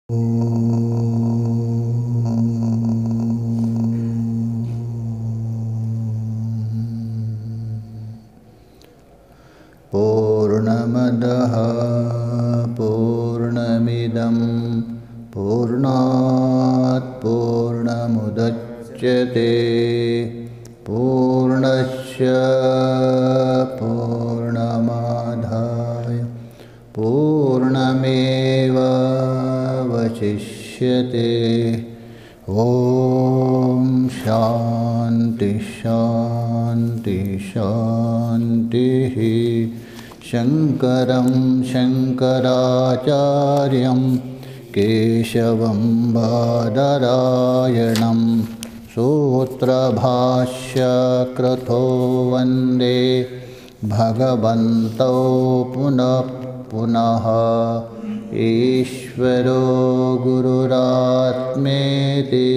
पूर्णमदः पूर्णमिदं पूर्णात् पूर्णमुदच्यते पूर्णस्य पूर्णमादाय पूर्णमेवावशिष्यते। ॐ शान्ति शान्ति शान्तिः। शङ्करं शङ्कराचार्यं केशवं बादरायणं सूत्रभाष्यकृतो वन्दे भगवन्तौ पुनः पुनः। ईश्वरो गुरुरात्मेति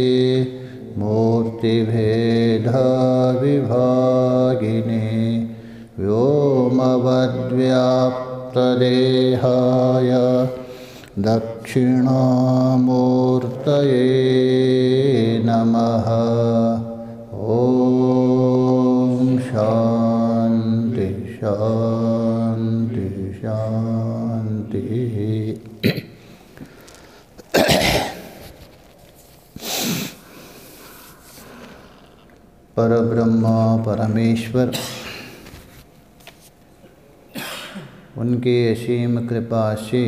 मूर्तिभेदविभागिने व्योमवद्व्याप्तदेहाय दक्षिणामूर्तये नमः। ॐ शान्ति शान्ति शान्तिः। परब्रह्म परमेश्वर उनकी असीम कृपा से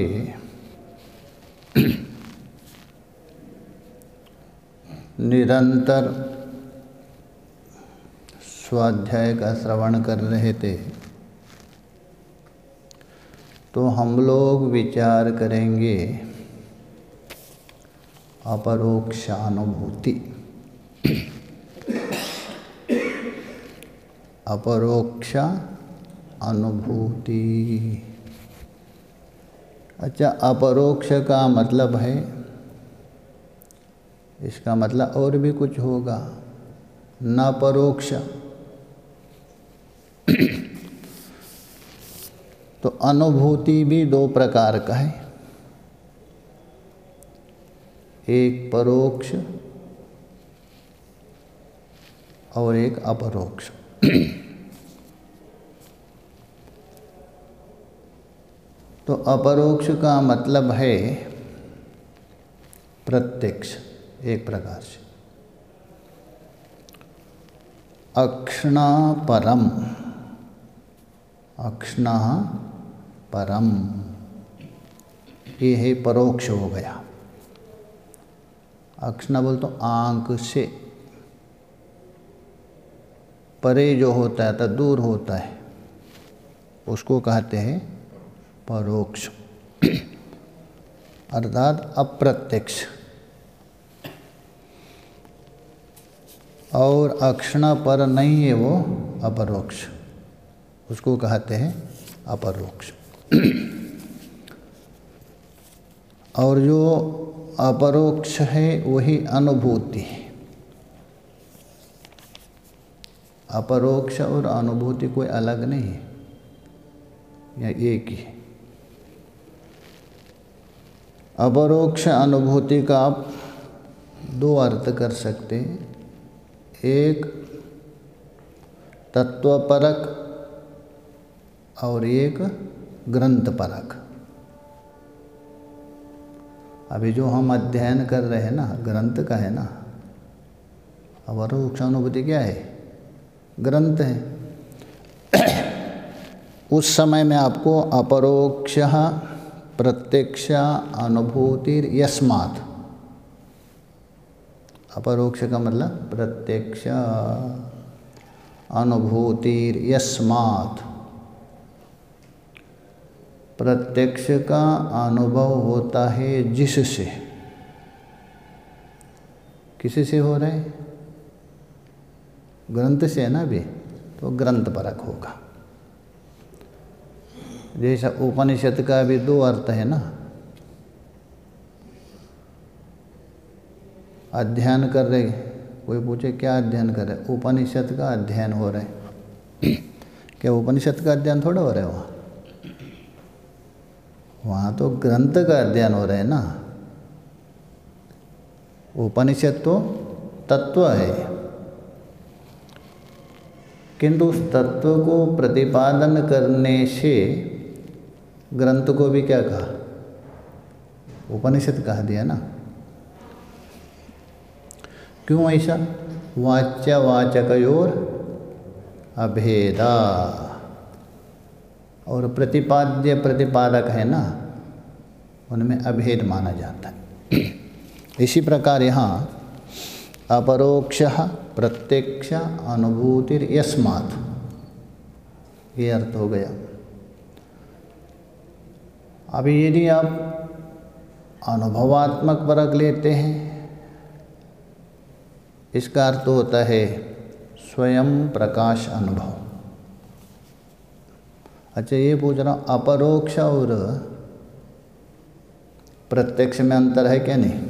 निरंतर स्वाध्याय का श्रवण कर रहे थे, तो हम लोग विचार करेंगे अपरोक्षानुभूति। अपरोक्ष अनुभूति। अच्छा, अपरोक्ष का मतलब है, इसका मतलब और भी कुछ होगा, न परोक्ष। तो अनुभूति भी दो प्रकार का है, एक परोक्ष और एक अपरोक्ष। तो अपरोक्ष का मतलब है प्रत्यक्ष, एक प्रकार से। अक्षणा परम, अक्षणा परम, ये है परोक्ष हो गया। अक्षणा बोल तो आंख से परे जो होता है, तो दूर होता है, उसको कहते हैं परोक्ष, अर्थात अप्रत्यक्ष। और अक्षण पर नहीं है वो अपरोक्ष, उसको कहते हैं अपरोक्ष। और जो अपरोक्ष है वही अनुभूति है। अपरोक्ष और अनुभूति कोई अलग नहीं है, या एक ही है। अपरोक्ष अनुभूति का आप दो अर्थ कर सकते हैं, एक तत्वपरक और एक ग्रंथपरक। अभी जो हम अध्ययन कर रहे हैं ना, ग्रंथ का है ना। अपरोक्ष अनुभूति क्या है? ग्रंथ है। उस समय में आपको अपरोक्ष प्रत्यक्ष अनुभूति यस्मात्। अपरोक्ष का मतलब प्रत्यक्ष अनुभूति यस्मात्। प्रत्यक्ष का अनुभव होता है जिससे। किससे हो रहा है? ग्रंथ से है ना भी, तो ग्रंथ परक होगा। जैसा उपनिषद का भी दो अर्थ है ना। अध्ययन कर रहे, कोई पूछे क्या अध्ययन कर रहे? उपनिषद का अध्ययन हो रहा है। क्या उपनिषद का अध्ययन थोड़ा हो रहा है वहाँ तो ग्रंथ का अध्ययन हो रहा है ना। उपनिषद तो तत्व है, किंतु उस तत्व को प्रतिपादन करने से ग्रंथ को भी क्या कहा? उपनिषद कह दिया ना। क्यों ऐसा? वाच्यवाचकयोर अभेदा, और प्रतिपाद्य प्रतिपादक है ना, उनमें अभेद माना जाता है। इसी प्रकार यहाँ अपरोक्षः प्रत्यक्ष अनुभूतिर यस्मात्, ये अर्थ हो गया। अभी यदि आप अनुभवात्मक परख लेते हैं, इसका अर्थ होता है स्वयं प्रकाश अनुभव। अच्छा, ये पूछ रहा हूँ, अपरोक्ष और प्रत्यक्ष में अंतर है क्या? नहीं।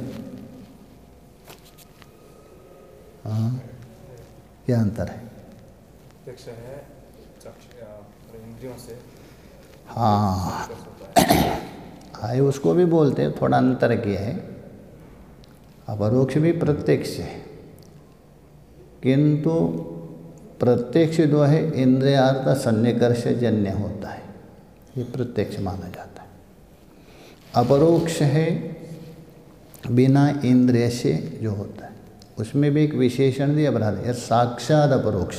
हाँ, क्या अंतर है? प्रत्यक्ष है इंद्रियों से। हाँ हाँ, उसको भी बोलते हैं, थोड़ा अंतर किया है। अपरोक्ष भी प्रत्यक्ष है, किंतु प्रत्यक्ष जो है इंद्रियार्थ सन्निकर्ष जन्य होता है, ये प्रत्यक्ष माना जाता है। अपरोक्ष है बिना इंद्रिय से जो होता है, उसमें भी एक विशेषण दिया बृहदारण्यक, यह साक्षात अपरोक्ष।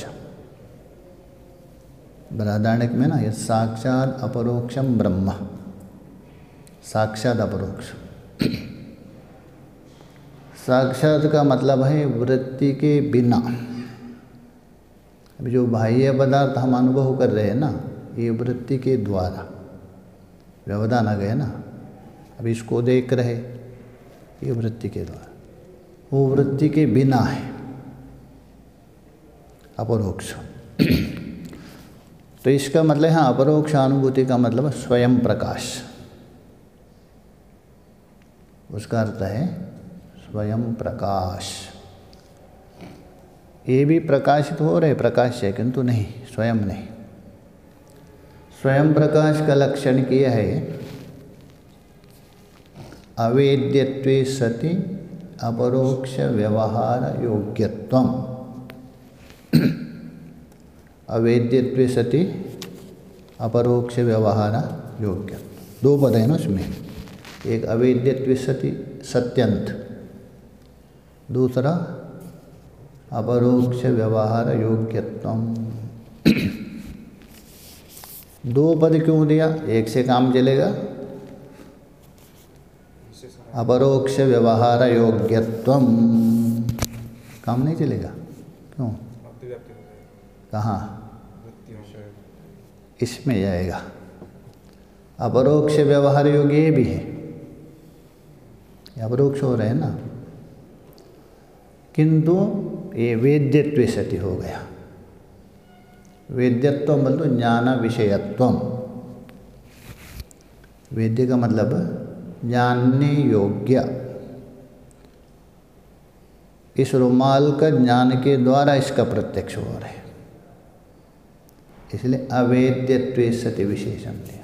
बृहदारण्यक में ना, यह साक्षात अपरोक्षम ब्रह्म, साक्षात अपरोक्ष। साक्षात का मतलब है वृत्ति के बिना। अभी जो बाह्य पदार्थ हम अनुभव कर रहे हैं ना, ये वृत्ति के द्वारा व्यवधान आ गए ना। अभी इसको देख रहे, ये वृत्ति के द्वारा, वो वृत्ति के बिना है अपरोक्ष। तो इसका मतलब है अपरोक्ष अनुभूति का मतलब स्वयं प्रकाश, उसका अर्थ है स्वयं प्रकाश। ये भी प्रकाशित हो रहे, प्रकाश है, किंतु नहीं, स्वयं नहीं। स्वयं प्रकाश का लक्षण किया है अवेद्यत्वे सति अपरोक्ष व्यवहार योग्यत्वम। अवेद्यत्वे सति अपरोक्ष व्यवहार योग्यत्व, दो पद है ना उसमें, एक अवेद्यत्वे सति सत्यंत, दूसरा अपरोक्ष व्यवहार योग्यत्वम। दो पद क्यों दिया? एक से काम चलेगा, अपरोक्ष व्यवहार योग्यत्वम काम नहीं चलेगा। क्यों? कहाँ? इसमें जाएगा। अपरोक्ष व्यवहार योग्य ये भी है, अपरोक्ष हो रहे हैं ना, किंतु ये वेद्यत्व सति हो गया। वेद्यत्व मतलब ज्ञान विषयत्वम। वेद्य का मतलब जानने योग्य। इस रुमाल का ज्ञान के द्वारा इसका प्रत्यक्ष हो रहा है, इसलिए अवेद्यत्व सति विशेषण दिया।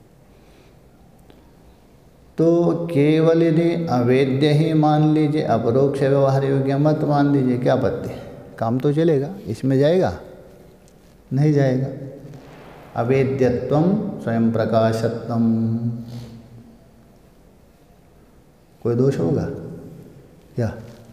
तो केवल यदि अवेद्य ही मान लीजिए, अपरोक्ष व्यवहार योग्य मत मान लीजिए, क्या आपत्ति है? काम तो चलेगा, इसमें जाएगा? नहीं जाएगा। अवेद्यत्वम स्वयं प्रकाशत्वम, कोई दोष होगा क्या?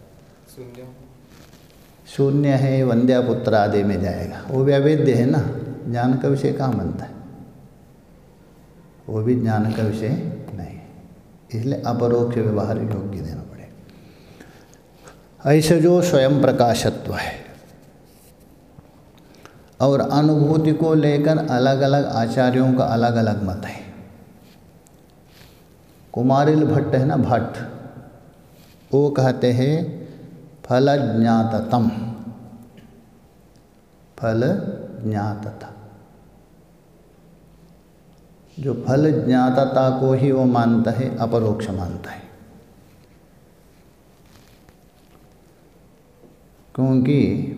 शून्य है, वंद्यापुत्र आदि में जाएगा, वो भी अवेद्य है ना, ज्ञान का विषय कहाँ बनता है? वो भी ज्ञान का विषय नहीं, इसलिए अपरोक्ष व्यवहार योग्य देना पड़ेगा। ऐसे जो स्वयं प्रकाशत्व है, और अनुभूति को लेकर अलग अलग आचार्यों का अलग अलग मत है। कुमारिल भट्ट है ना, भट्ट, वो कहते हैं फल ज्ञाततम, फल ज्ञातता, जो फल ज्ञातता को ही वो मानता है, अपरोक्ष मानता है। क्योंकि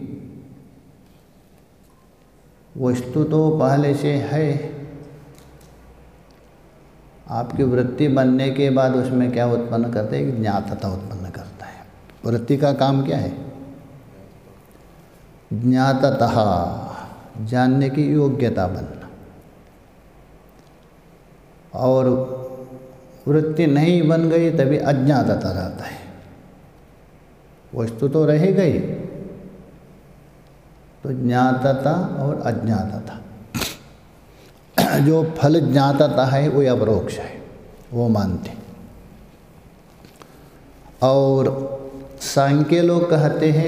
वस्तु तो पहले से है, आपकी वृत्ति बनने के बाद उसमें क्या उत्पन्न करता है? ज्ञातता उत्पन्न करता है। वृत्ति का काम क्या है? ज्ञाततः, जानने की योग्यता बनना। और वृत्ति नहीं बन गई तभी अज्ञातता रहता है। वस्तु तो रहेगा ही, तो ज्ञातता और अज्ञातता। जो फल ज्ञातता है वो अपरोक्ष है, वो मानते। और सांख्य लोग कहते हैं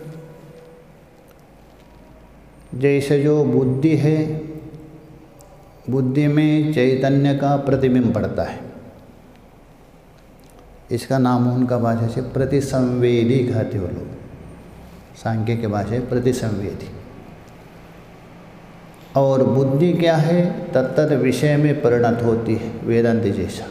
जैसे जो बुद्धि है, बुद्धि में चैतन्य का प्रतिबिंब पड़ता है, इसका नाम उनका भाषा से प्रतिसंवेदी कहते हो लोग, सांख्य के भाषा में प्रतिसंवेदी। और बुद्धि क्या है? तत्त विषय में परिणत होती है, वेदांत जैसा।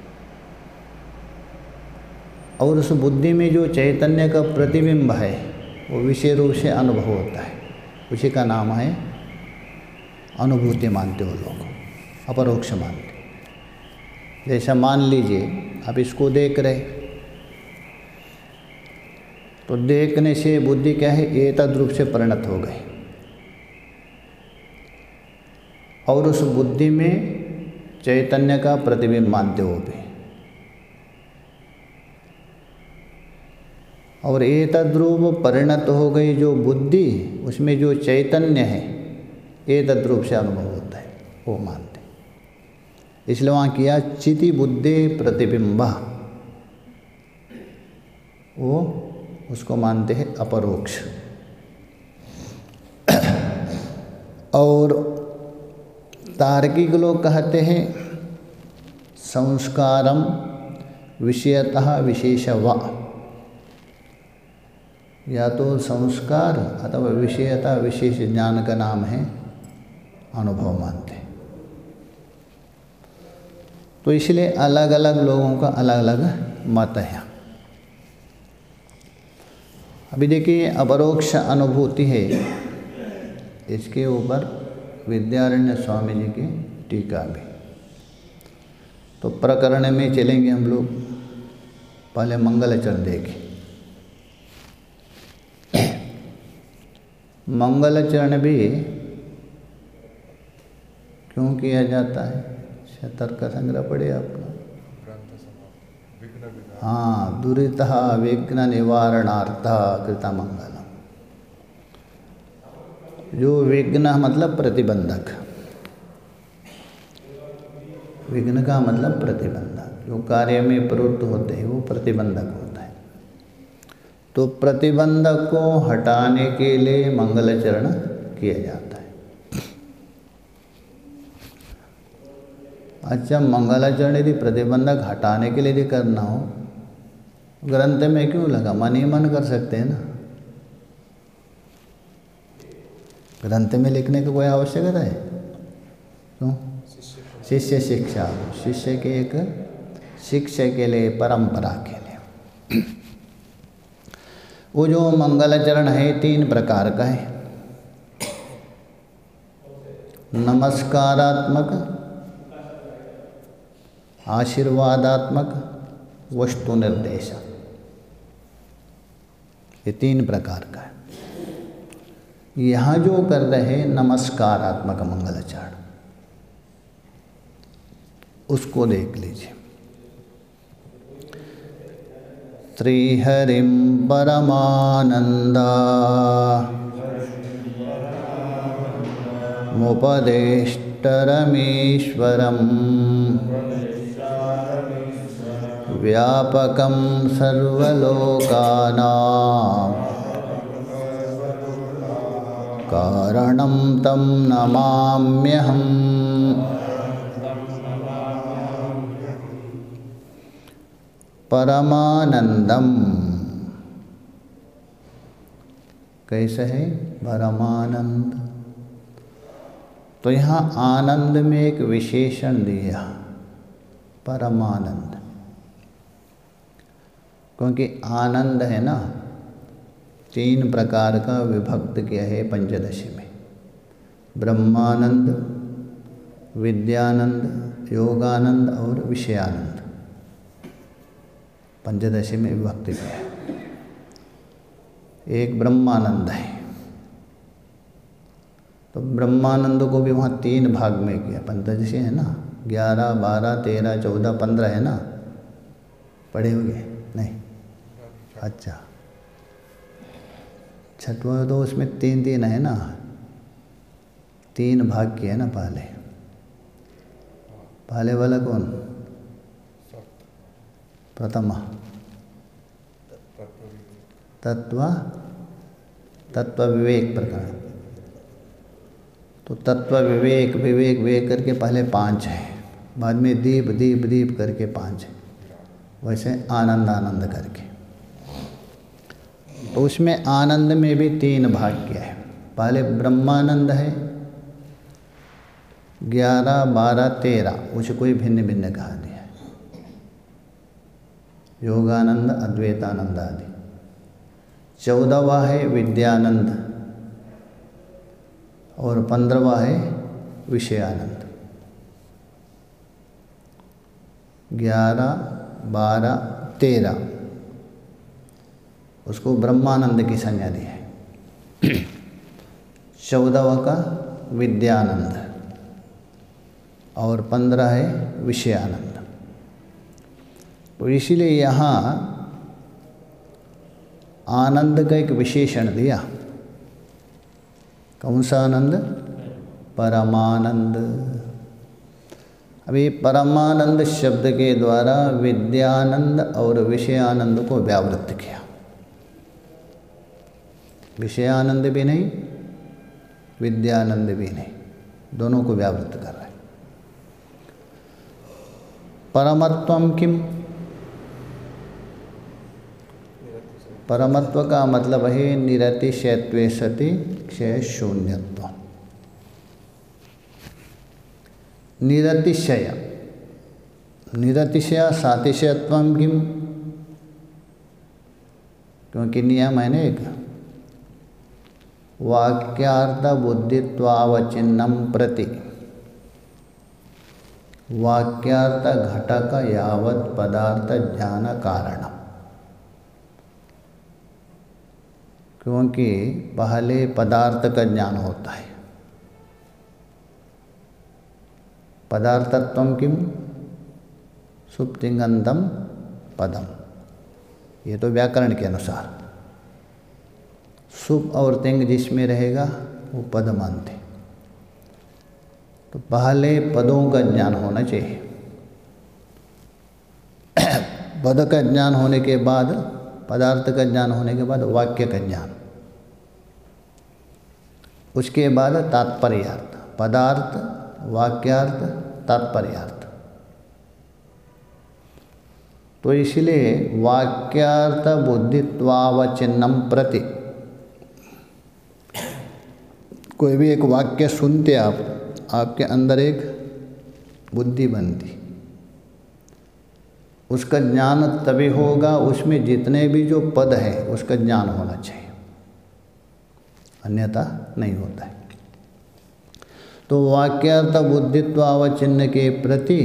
और उस बुद्धि में जो चैतन्य का प्रतिबिंब है वो विषय रूप से अनुभव होता है, उसी का नाम है अनुभूति मानते हो लोग, अपरोक्ष मानते। जैसा मान लीजिए आप इसको देख रहे, तो देखने से बुद्धि क्या है? एतद रूप से परिणत हो गई, और उस बुद्धि में चैतन्य का प्रतिबिंब मानते हो भी। और एतद रूप परिणत हो गई जो बुद्धि, उसमें जो चैतन्य है एतद रूप से अनुभव होता है, वो मानते। इसलिए वहाँ किया चिति बुद्धि प्रतिबिंबा, वो उसको मानते हैं अपरोक्ष। और तार्किक लोग कहते हैं संस्कारम विषयतः विशेषवा, या तो संस्कार अथवा विषयता विशेष ज्ञान का नाम है अनुभव मानते। तो इसलिए अलग अलग लोगों का अलग अलग मत है। अभी देखिए अपरोक्ष अनुभूति है, इसके ऊपर विद्यारण्य स्वामी जी की टीका भी। तो प्रकरण में चलेंगे हम लोग, पहले मंगलाचरण देखें। मंगलाचरण भी क्यों किया जाता है? तर्क संग्रह पढ़े आपका? हाँ, दुरितः विघ्न निवारणार्थः कृता मंगलम। जो विघ्न मतलब प्रतिबंधक, विघ्न का मतलब प्रतिबंधक, जो कार्य में प्रवृत्त होते हैं वो प्रतिबंधक होता है। तो प्रतिबंधक को हटाने के लिए मंगलाचरण किया जाता है। अच्छा, मंगलाचरण यदि प्रतिबंधक हटाने के लिए यदि करना हो, ग्रंथ में क्यों लगा? मन ही मन कर सकते हैं ना, ग्रंथ में लिखने की कोई आवश्यकता है? क्यों? शिष्य शिक्षा, शिष्य के एक शिक्षा के लिए, परंपरा के लिए। वो जो मंगलाचरण है 3 प्रकार का है। नमस्कारात्मक, आशीर्वादात्मक, वस्तु निर्देश, ये 3 प्रकार का है। यहाँ जो कर रहे हैं नमस्कारात्मक मंगलाचरण, उसको देख लीजिए। श्रीहरिं परमानंदा मुपदेष्टरमीश्वरम् व्यापकं सर्वलोकानां कारणं तं नमाम्यहम्। परमानंदम कैसे है? परमानंद। तो यहाँ आनंद में एक विशेषण दिया, परमानंद, क्योंकि आनंद है ना 3 प्रकार का विभक्त किया है पंचदशी में। ब्रह्मानंद, विद्यानंद, योगानंद और विषयानंद, पंचदशी में विभक्त किया है। एक ब्रह्मानंद है। तो ब्रह्मानंद को भी वहाँ 3 भाग में किया। पंचदशी है ना, 11, 12, 13, 14, 15 है ना, पढ़े होंगे नहीं? अच्छा, छठवां तो उसमें 3 है ना, 3 भाग किया ना। पहले वाला कौन? प्रथमा तत्व विवेक प्रकरण। तो तत्व विवेक विवेक करके पहले 5 है, बाद में दीप करके 5 है, वैसे आनंद करके। तो उसमें आनंद में भी 3 भाग किया है। पहले ब्रह्मानंद है 11, 12, 13, उसे कोई भिन्न भिन्न कहा दिया है, योगानंद, अद्वैतानंद आदि। 14वां है विद्यानंद और 15वां है विषयानंद। 11, 12, 13 उसको ब्रह्मानंद की संज्ञा दी है। 14वां का विद्यानंद और 15 है विषयानंद। तो इसीलिए यहाँ आनंद का एक विशेषण दिया। कौन सा आनंद? परमानंद। अभी परमानंद शब्द के द्वारा विद्यानंद और विषयानंद को व्यावृत्त किया। विषयानंद भी नहीं, विद्यानंद भी नहीं, दोनों को व्यावृत्त कर रहे हैं। परमत्वम किम? परमत्व का मतलब है निरतिशयत्वे सति क्षय शून्यत्व। निरतिशय सातिशयत्वम किम? क्योंकि नियम है ना एक, वाक्यार्थ बुद्धित्वावचिन्नम प्रति वाक्यार्थ घटक यावत् पदार्थ ज्ञान कारणम। क्योंकि पहले पदार्थ का ज्ञान होता है। पदार्थत्वम किम? सुप्तिंगंतम पदम। ये तो व्याकरण के अनुसार सुप और तिंग जिसमें रहेगा वो पद मानते। तो पहले पदों का ज्ञान होना चाहिए। पद का ज्ञान होने के बाद, पदार्थ का ज्ञान होने के बाद वाक्य का ज्ञान, उसके बाद तात्पर्यार्थ। पदार्थ, वाक्यार्थ, तात्पर्यार्थ। तो इसलिए वाक्यार्थ बुद्धित्वावचिन्नम प्रति, कोई भी एक वाक्य सुनते आप, आपके अंदर एक बुद्धि बनती। उसका ज्ञान तभी होगा, उसमें जितने भी जो पद है उसका ज्ञान होना चाहिए, अन्यथा नहीं होता है। तो वाक्यार्थ बुद्धित्वावचिन्न के प्रति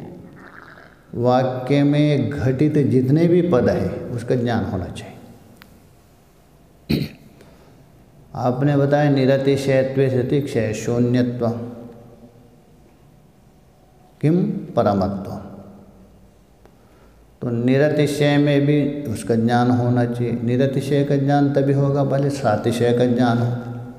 वाक्य में घटित जितने भी पद है उसका ज्ञान होना चाहिए। आपने बताया निरतिशयत्वे सति क्षय शून्यत्व किम? परमत्व। तो निरतिशय में भी उसका ज्ञान होना चाहिए। निरतिशय का ज्ञान तभी होगा पहले सातिशय का ज्ञान हो,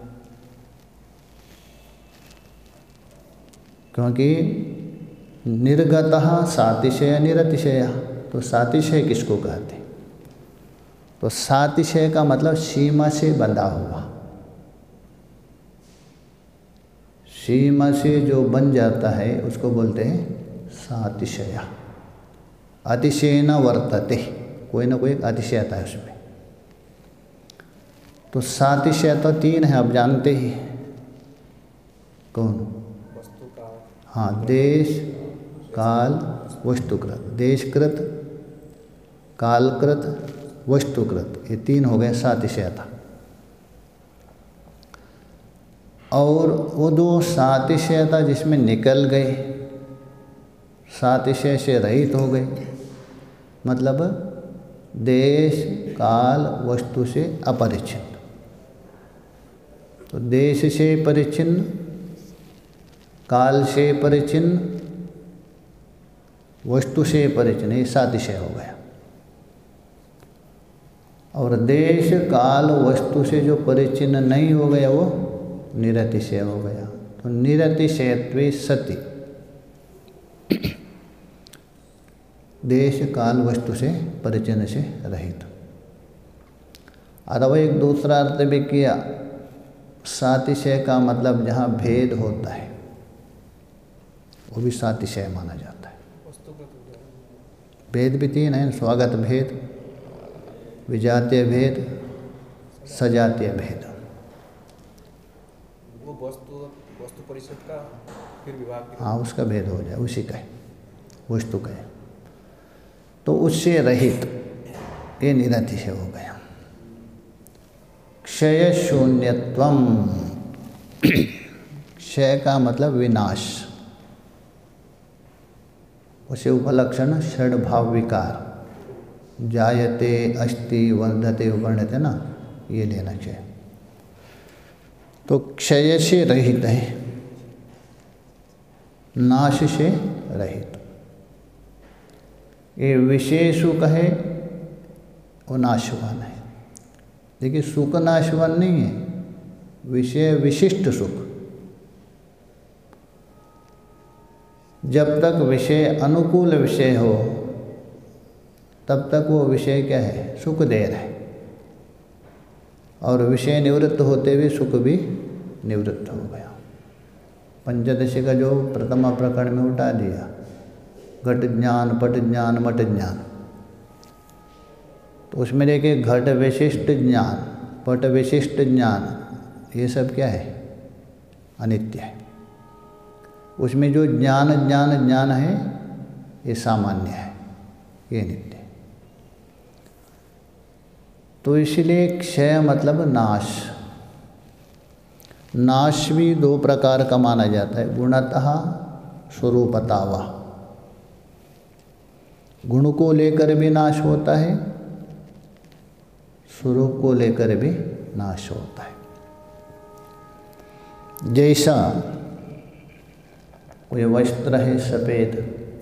क्योंकि निर्गतः सातिशय निरतिशय। तो सातिशय किसको कहते हैं? तो सातिशय का मतलब सीमा से बंधा हुआ, सीमा से जो बन जाता है उसको बोलते हैं सातिशय। अतिशय न वर्तते, कोई ना कोई अतिशयता है उसमें। तो सातिशयता 3 है, आप जानते ही। कौन? हाँ, देश काल वस्तुकृत। देशकृत, कालकृत, वस्तुकृत, ये 3 हो गए सातिशयता। और वो 2 सातिशयता जिसमें निकल गए, सातिशय से रहित हो गए, मतलब देश काल वस्तु से अपरिच्छिन्न। तो देश से परिच्छिन्न, काल से परिच्छिन्न, वस्तु से परिच्छिन्न, ये सातिशय हो गया। और देश काल वस्तु से जो परिच्छिन्न नहीं हो गया वो निरतिशय हो गया। तो निरतिशयत्वे सति देश काल वस्तु से परिच्छिन्न से रहित। अथवा एक दूसरा अर्थ भी किया, सातिशय का मतलब जहाँ भेद होता है वो भी सातिशय माना जाता है। भेद भी तीन है, स्वागत भेद, विजातीय भेद, सजातीय भेद। वो वस्तु परिषद का फिर विभाग, हाँ उसका भेद हो जाए, उसी का है, वस्तु का है। तो उससे रहित ये निरतिशय हो गया। क्षय शून्यत्वम, क्षय का मतलब विनाश, उसे उपलक्षण षड्भाव विकार, जायते अस्ति वर्धते वर्णते ना, ये लेना चाहिए। तो क्षय से रहित है, नाश से रहित। ये विषय सुख है वो नाशवान है। देखिए सुख नाशवान नहीं है, विषय विशिष्ट सुख। जब तक विषय अनुकूल विषय हो तब तक वो विषय क्या है, सुख दे रहा है। और विषय निवृत्त होते हुए सुख भी निवृत्त हो गया। पंचदशी का जो प्रथमा प्रकरण में उठा दिया, घट ज्ञान, पट ज्ञान, मट ज्ञान। तो उसमें देखिए घट विशिष्ट ज्ञान, पट विशिष्ट ज्ञान, ये सब क्या है, अनित्य है। उसमें जो ज्ञान ज्ञान ज्ञान है ये सामान्य है, ये नित्य है। तो इसलिए क्षय मतलब नाश। नाश भी दो प्रकार का माना जाता है, गुणतः स्वरूपतः वा। गुण को लेकर भी नाश होता है, स्वरूप को लेकर भी नाश होता है। जैसा कोई वस्त्र है सफ़ेद,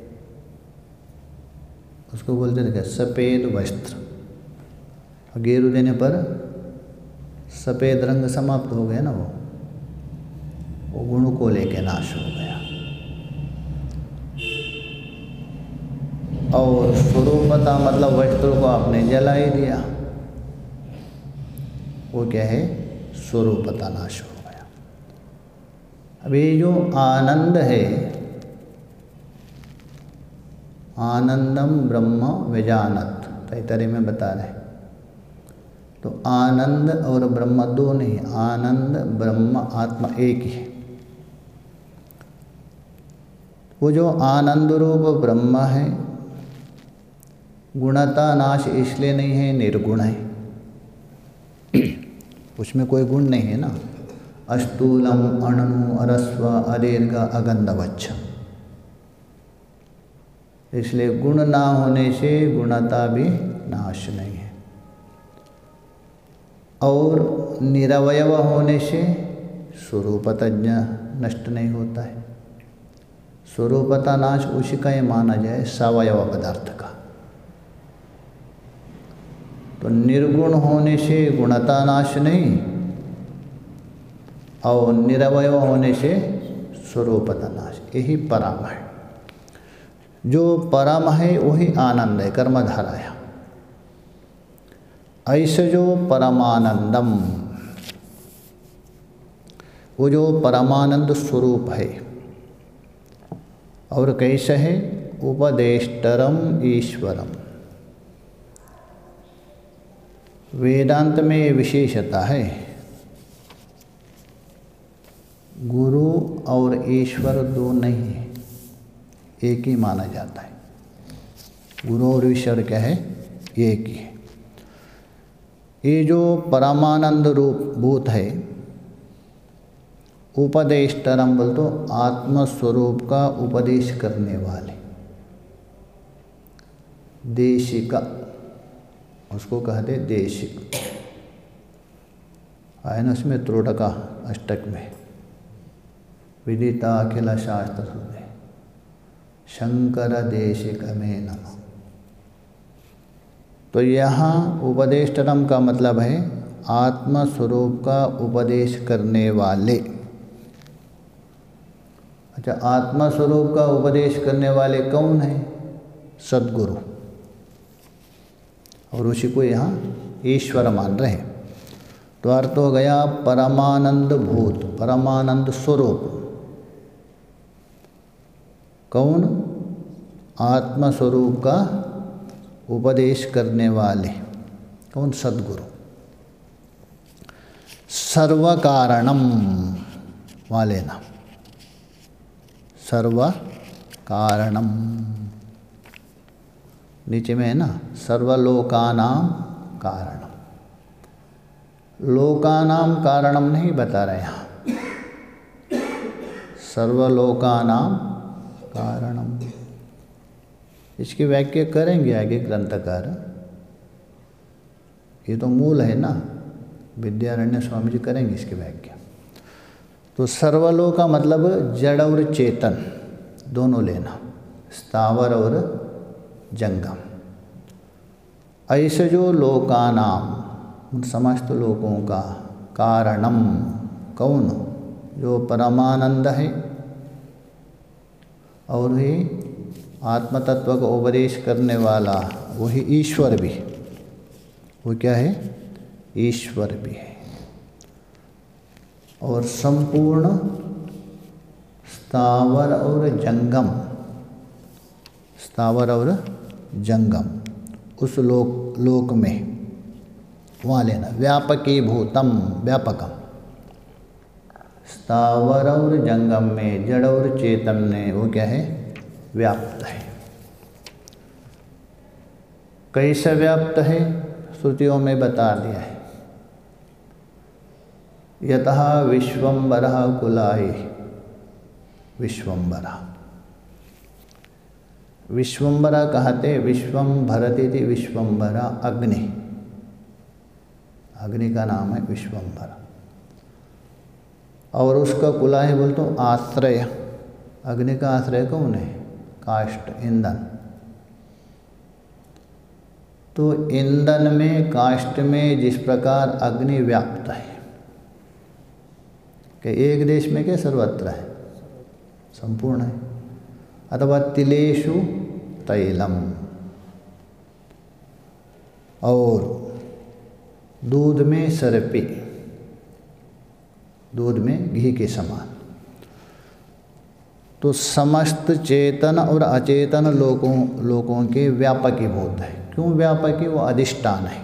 उसको बोलते हैं क्या, सफ़ेद वस्त्र। गेरू देने पर सफ़ेद रंग समाप्त हो गया ना, वो गुण को लेके नाश हो गया। और स्वरूपता मतलब वस्त्र को आपने जला ही दिया, वो क्या है, स्वरूपता नाश हो गया। अभी जो आनंद है, आनंदम ब्रह्म विजानत, तैतरीय में बता रहे। तो आनंद और ब्रह्म दो नहीं, आनंद ब्रह्म आत्मा एक ही है। वो जो आनंद रूप ब्रह्म है, गुणता नाश इसलिए नहीं है, निर्गुण है, उसमें कोई गुण नहीं है ना। अस्तूलम अणनु अरस्व अदीर्घ अगंधवच्छ, इसलिए गुण ना होने से गुणता भी नाश नहीं है। और निरवयव होने से स्वरूपता नष्ट नहीं होता है। स्वरूपता नाश उसी का ही माना जाए, सवयव पदार्थ का। तो निर्गुण होने से गुणता नाश नहीं, और निरवयव होने से स्वरूपता नाश, यही परम है। जो परम है वही आनंद है, कर्मधारा है। ऐसे जो परमानंदम, वो जो परमानंद स्वरूप है, और कैसे है, उपदेष्टरम ईश्वरम। वेदांत में विशेषता है, गुरु और ईश्वर दो नहीं है, एक ही माना जाता है। गुरु और ईश्वर क्या है, एक ही है। ये जो परमानंद रूप भूत है, उपदेष्टरम बोल तो आत्मस्वरूप का उपदेश करने वाले, देशिका उसको कहते देशिक। आए ना उसमें त्रोटका अष्टक में, विदिता अखिल शास्त्र सुने शंकर देशिक में नमः। तो यहाँ उपदेष्टरम का मतलब है आत्म स्वरूप का उपदेश करने वाले। अच्छा, आत्मा स्वरूप का उपदेश करने वाले कौन है? सद्गुरु। और उसी को यहाँ ईश्वर मान रहे हैं। तो अर्थ हो गया परमानंद भूत, परमानंद स्वरूप। कौन? आत्मा स्वरूप का उपदेश करने वाले। कौन? सद्गुरु। सर्व कारणम वाले ना, सर्व कारणम नीचे में है ना, सर्वलोकानाम कारणम। लोकानाम कारणम नहीं बता रहे यहाँ, सर्वलोकानाम कारणम। इसकी व्याख्या करेंगे आगे ग्रंथकार। ये तो मूल है ना, विद्यारण्य स्वामी जी करेंगे इसकी व्याख्या। तो सर्वलोक का मतलब जड़ और चेतन दोनों लेना, स्थावर और जंगम। ऐसे जो लोकानाम समस्त लोकों का कारणम कौन? जो परमानंद है और ही आत्मतत्व का उपदेश करने वाला, वही ईश्वर भी। वो क्या है? ईश्वर भी है। और संपूर्ण स्थावर और जंगम, स्थावर और जंगम उस लोक में, वहाँ लेना व्यापकी भूतम, व्यापकम। स्थावर और जंगम में जड़ और चेतन में वो क्या है? व्याप्त है। कैसे व्याप्त है? श्रुतियों में बता दिया है। यतः विश्वम्बरः कुलाय, विश्वम्बरः। विश्वम्बरा कहते विश्वम भरती विश्वम्बरा अग्नि, अग्नि का नाम है विश्वम्बरा। और उसका कुलाय बोलते हो आश्रय। अग्नि का आश्रय कौन है? काष्ठ, ईंधन। तो ईंधन में, काष्ठ में जिस प्रकार अग्नि व्याप्त है कि एक देश में क्या सर्वत्र है, संपूर्ण है। अथवा तिलेषु तैलम, और दूध में सर्पी, दूध में घी के समान। तो समस्त चेतन और अचेतन लोकों के व्यापकी भूत है। क्यों व्यापकी? वो अधिष्ठान है।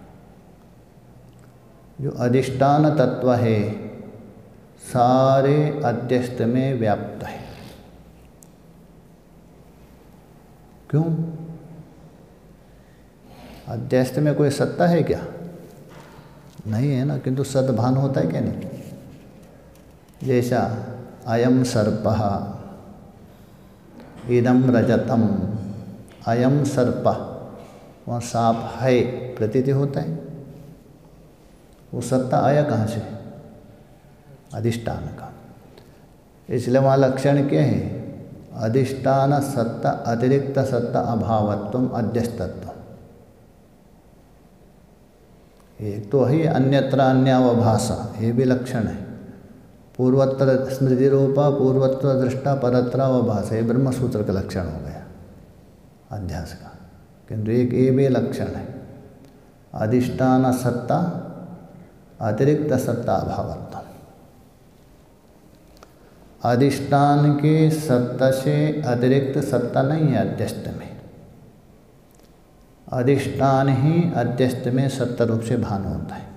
जो अधिष्ठान तत्व है सारे अध्यस्त में व्याप्त है। क्यों? अध्यस्त में कोई सत्ता है क्या? नहीं है ना, किंतु सद्भान होता है क्या? नहीं। जैसा अयम सर्पः, इदम रजतम, अयम सर्पः, वहाँ सांप है प्रतीति होता है। वो सत्ता आया कहाँ से? अधिष्ठान का। इसलिए वहाँ लक्षण क्या है? अधिष्ठान सत्ता, अतिरिक्त सत्ता, अभावत्वम, अध्यस्तत्व। एक तो है अन्यत्र अन्यावभाषा, ये भी लक्षण है। पूर्वत्र स्मृति रूपा, पूर्वत्र दृष्टा, परत्र अवभाषा, ये ब्रह्म सूत्र का लक्षण हो गया अध्यास का। किंतु एक ये भी लक्षण है, अधिष्ठान सत्ता, अतिरिक्त सत्ता, अभावत्व। अधिष्ठान के सत्ता से अतिरिक्त सत्ता नहीं है अध्यस्त में। अधिष्ठान ही अध्यस्त में सत्ता रूप से भान होता है।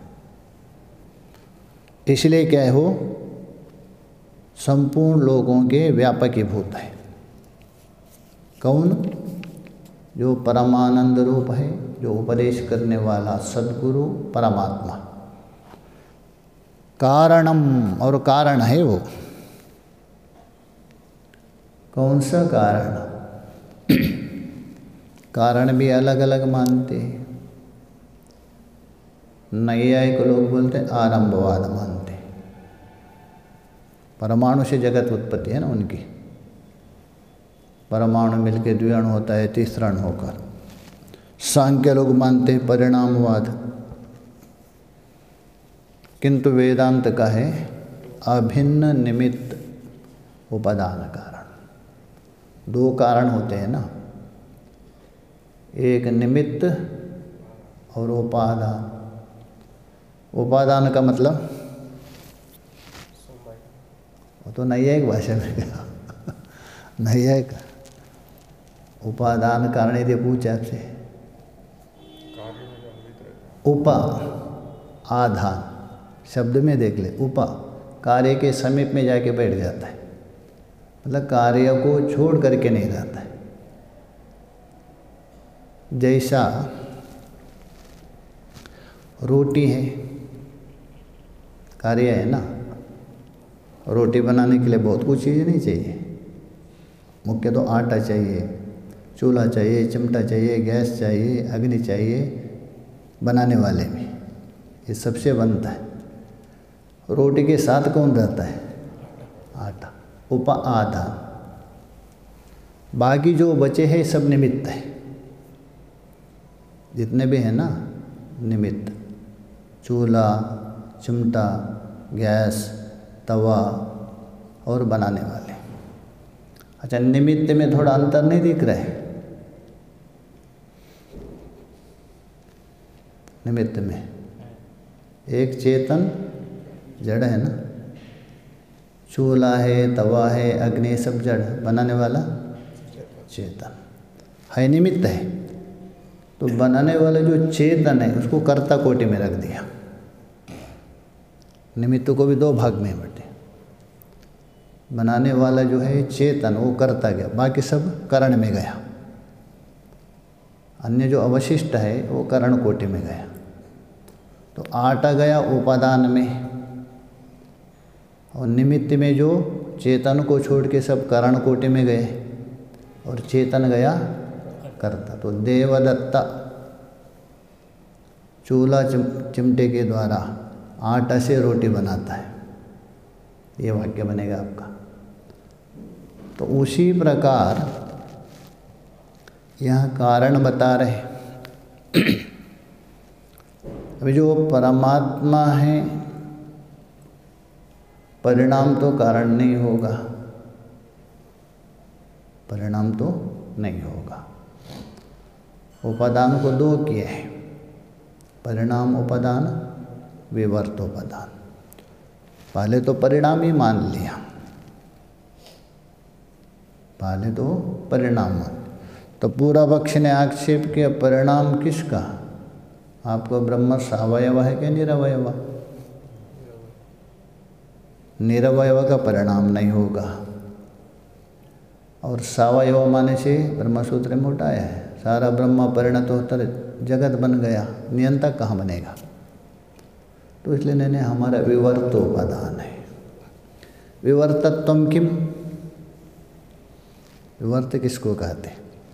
इसलिए क्या है? वो संपूर्ण लोगों के व्यापकी भूत है। कौन? जो परमानंद रूप है, जो उपदेश करने वाला सद्गुरु परमात्मा। कारणम, और कारण है वो। कौन सा कारण? कारण भी अलग अलग मानते हैं। नैयायिक लोग बोलते हैं आरंभवाद मानते हैं। परमाणु से जगत उत्पत्ति है ना उनकी, परमाणु मिलके द्विअणु होता है, तीसरा अणु होकर। सांख्य लोग मानते हैं परिणामवाद, किंतु वेदांत का है अभिन्न निमित्त उपादान कारण। दो कारण होते हैं ना, एक निमित्त और उपादान। उपादान का मतलब वो तो नैयायिक भाषा में कहा, नैयायिक उपादान कारण यदि पूछे आपसे, उपा आधान शब्द में देख ले, उपा कार्य के समीप में जाके बैठ जाता है, मतलब कार्य को छोड़ करके नहीं रहता है। जैसा रोटी है, कार्य है ना, रोटी बनाने के लिए बहुत कुछ चीज़ नहीं चाहिए। मुख्य तो आटा चाहिए, चूल्हा चाहिए, चिमटा चाहिए, गैस चाहिए, अग्नि चाहिए, बनाने वाले में ये सबसे बनता है। रोटी के साथ कौन रहता है? आटा। उपा आधा, बाकी जो बचे हैं सब निमित्त है, जितने भी हैं ना निमित्त, चूल्हा, चिमटा, गैस, तवा और बनाने वाले। अच्छा, निमित्त में थोड़ा अंतर नहीं दिख रहा है? निमित्त में एक चेतन जड़ है ना, चूल्हा है, तवा है, अग्नि, सब जड़, बनाने वाला चेतन है, निमित्त है। तो बनाने वाला जो चेतन है उसको कर्ता कोटि में रख दिया। निमित्त को भी दो भाग में बटे, बनाने वाला जो है चेतन वो कर्ता गया, बाकी सब करण में गया। अन्य जो अवशिष्ट है वो करण कोटि में गया। तो आटा गया उपादान में, और निमित्त में जो चेतन को छोड़ के सब करण कोटि में गए, और चेतन गया करता। तो देवदत्ता चूल्हा चिमटे के द्वारा आटा से रोटी बनाता है, ये वाक्य बनेगा आपका। तो उसी प्रकार यहाँ कारण बता रहे। अभी जो परमात्मा है, परिणाम तो कारण नहीं होगा, परिणाम तो नहीं होगा। उपादान को दो किए हैं, परिणाम उपादान, विवर्तोपादान। पहले तो परिणाम ही मान लिया, पहले तो परिणाम मान। तो पूरा पक्ष ने आक्षेप किया परिणाम किसका? आपको ब्रह्म सावयव है कि निरवयव? निरवयव का परिणाम नहीं होगा, और सावयव माने से ब्रह्मसूत्र में उठाया है, सारा ब्रह्म परिणत होकर जगत बन गया, नियंता कहाँ बनेगा? तो इसलिए मैंने हमारा विवर्तोपादान है। विवर्तत्वम किम? विवर्त किसको कहते?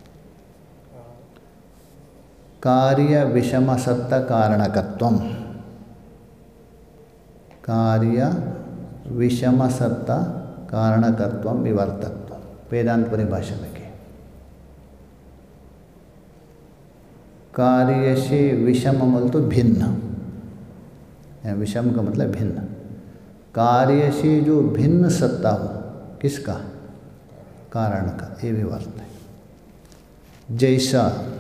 कार्य विषम सत्ता कारणकत्वम, कार्य विषम सत्ता कारणकत्वम विवर्तत्वम, वेदांत परिभाषा में के कार्य से विषम बोल तो भिन्न, विषम का मतलब भिन्न। कार्य से जो भिन्न सत्ता हो, किसका? कारण का, ये विवर्त है। जैसा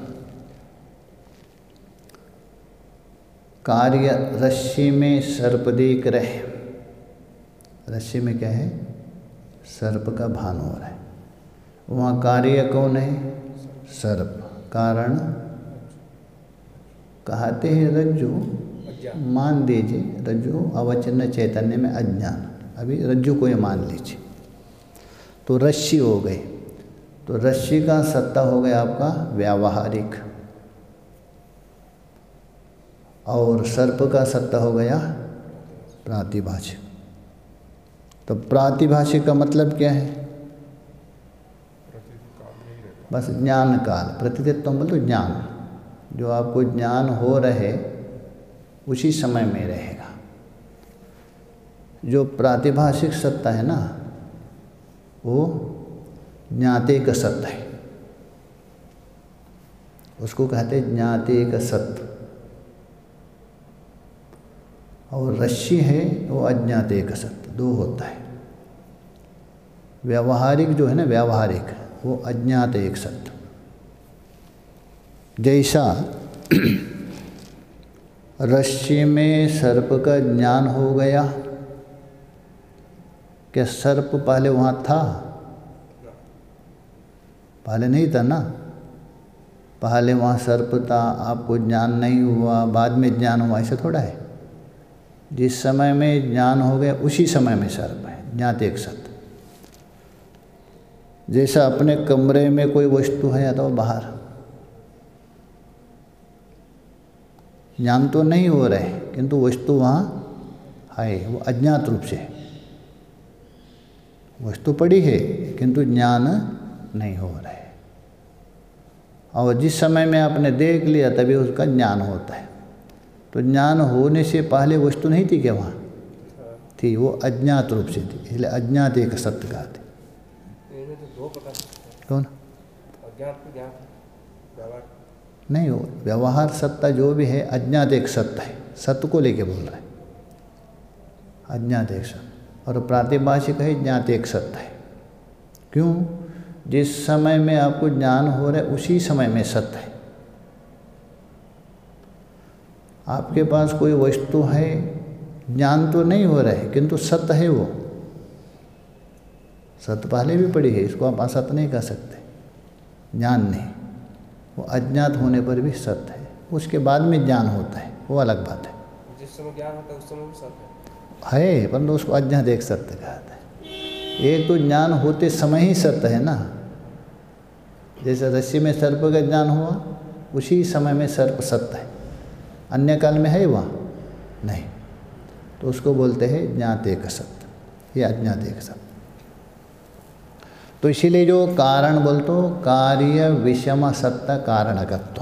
कार्य रस्सी में सर्प दिख रहे, रस्सी में क्या है? सर्प का भान हो रहा है, वहाँ कार्य कौन है? सर्प। कारण कहते हैं रज्जु, मान दीजिए रज्जु अवचन्न चैतन्य में अज्ञान, अभी रज्जु को ये मान लीजिए। तो रस्सी हो गई, तो रस्सी का सत्ता हो गया आपका व्यावहारिक, और सर्प का सत्ता हो गया प्रातिभाषिक। तो प्रातिभाषिक का मतलब क्या है? बस ज्ञान काल, प्रतिनिधित्व बोल तो ज्ञान, जो आपको ज्ञान हो रहे उसी समय में रहेगा। जो प्रातिभाषिक सत्ता है ना, वो ज्ञातेक सत्य है, उसको कहते हैं ज्ञातेक सत्य। और रश्य है वो अज्ञातेक सत्य, दो होता है। व्यावहारिक जो है ना, व्यावहारिक, वो अज्ञात एक सत्य। जैसा रस्सी में सर्प का ज्ञान हो गया, क्या सर्प पहले वहाँ था? पहले नहीं था ना। पहले वहाँ सर्प था, आपको ज्ञान नहीं हुआ, बाद में ज्ञान हुआ, ऐसा थोड़ा है। जिस समय में ज्ञान हो गया उसी समय में सर्प है, ज्ञात एक सत्य। जैसा अपने कमरे में कोई वस्तु है या तो बाहर, ज्ञान तो नहीं हो रहे किंतु वस्तु वहाँ है, वो अज्ञात रूप से है। वस्तु पड़ी है किंतु ज्ञान नहीं हो रहा है। और जिस समय में आपने देख लिया तभी उसका ज्ञान होता है। तो ज्ञान होने से पहले वस्तु नहीं थी क्या वहाँ? थी, वो अज्ञात रूप से थी, इसलिए अज्ञात एक सत्य कहते। दो प्रकार कौन? अज्ञात को ज्ञात, व्यवहार नहीं, हो व्यवहार सत्ता जो भी है अज्ञात एक सत्य है, सत्य को लेके बोल रहा है, अज्ञात एक सत्य। और प्रातिभाषिक है ज्ञात एक सत्य है। क्यों? जिस समय में आपको ज्ञान हो रहा है उसी समय में सत्य है। आपके पास कोई वस्तु है, ज्ञान तो नहीं हो रहा है किंतु सत्य है, वो सत्य पहले भी पड़ी है, इसको आप असत्य नहीं कह सकते। ज्ञान नहीं, वो अज्ञात होने पर भी सत्य है, उसके बाद में ज्ञान होता है, वो अलग बात है। जिस समय ज्ञान होता है उस समय भी सत्य है, परंतु उसको अज्ञात एक सत्य कहते हैं। एक तो ज्ञान होते समय ही सत्य है ना, जैसे रस्सी में सर्प का ज्ञान हुआ उसी समय में सर्प सत्य है, अन्य काल में है वहाँ नहीं, तो उसको बोलते हैं ज्ञात एक सत्य, ये अज्ञात एक सत्य। तो इसीलिए जो कारण बोलते हो, कार्य विषम सत्ता कारणकत्व,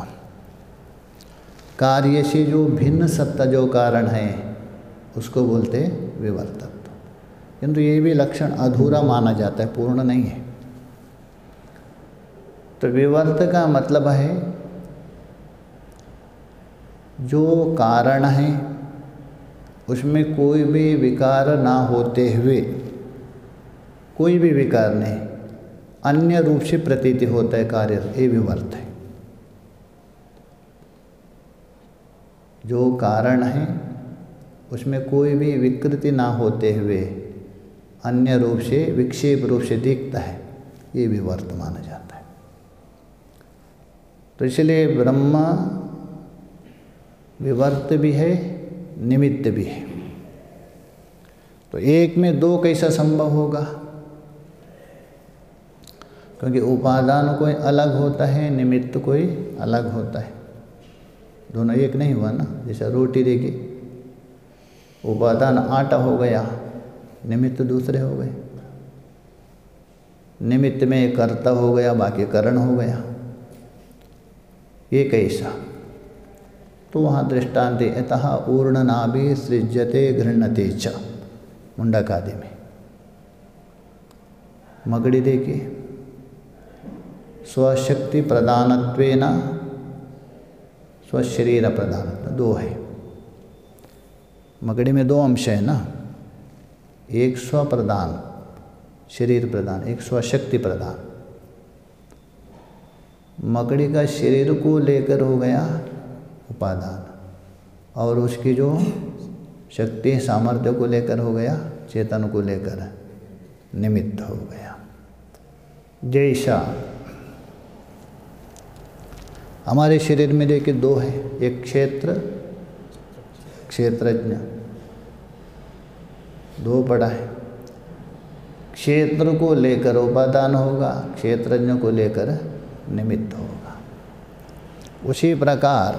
कार्य से जो भिन्न सत्ता जो कारण है उसको बोलते हैं विवर्तत्व। किंतु ये भी लक्षण अधूरा माना जाता है, पूर्ण नहीं है। तो विवर्त का मतलब है जो कारण है उसमें कोई भी विकार ना होते हुए, कोई भी विकार नहीं, अन्य रूप से प्रतीति होता है कार्य, ये विवर्त है। जो कारण है उसमें कोई भी विकृति ना होते हुए अन्य रूप से, विक्षेप रूप से दिखता है, ये विवर्त माना जाता है। तो इसलिए ब्रह्म विवर्त भी है, निमित्त भी है। तो एक में दो कैसा संभव होगा? क्योंकि उपादान कोई अलग होता है, निमित्त कोई अलग होता है, दोनों एक नहीं हुआ ना। जैसा रोटी देखिए, उपादान आटा हो गया, निमित्त दूसरे हो गए। निमित्त में कर्ता हो गया, बाकी कारण हो गया, ये कैसा? तो वहाँ दृष्टांत यतः ऊर्णनाभि सृज्यते गृह्णते च, मुंडकादि में। मगड़ी देखिए, स्वशक्ति प्रदानत्वेन स्वशरीर प्रदानत्व, दो है। मगड़ी में दो अंश है ना, एक स्व प्रदान शरीर प्रदान, एक स्वशक्ति प्रदान। मकड़ी का शरीर को लेकर हो गया उपादान, और उसकी जो शक्ति सामर्थ्य को लेकर हो गया चेतन को लेकर निमित्त हो गया। जैसा हमारे शरीर में देखिए दो है, एक क्षेत्र, क्षेत्रज्ञ, दो पड़ा है। क्षेत्र को लेकर उपादान होगा, क्षेत्रज्ञ को लेकर निमित्त होगा। उसी प्रकार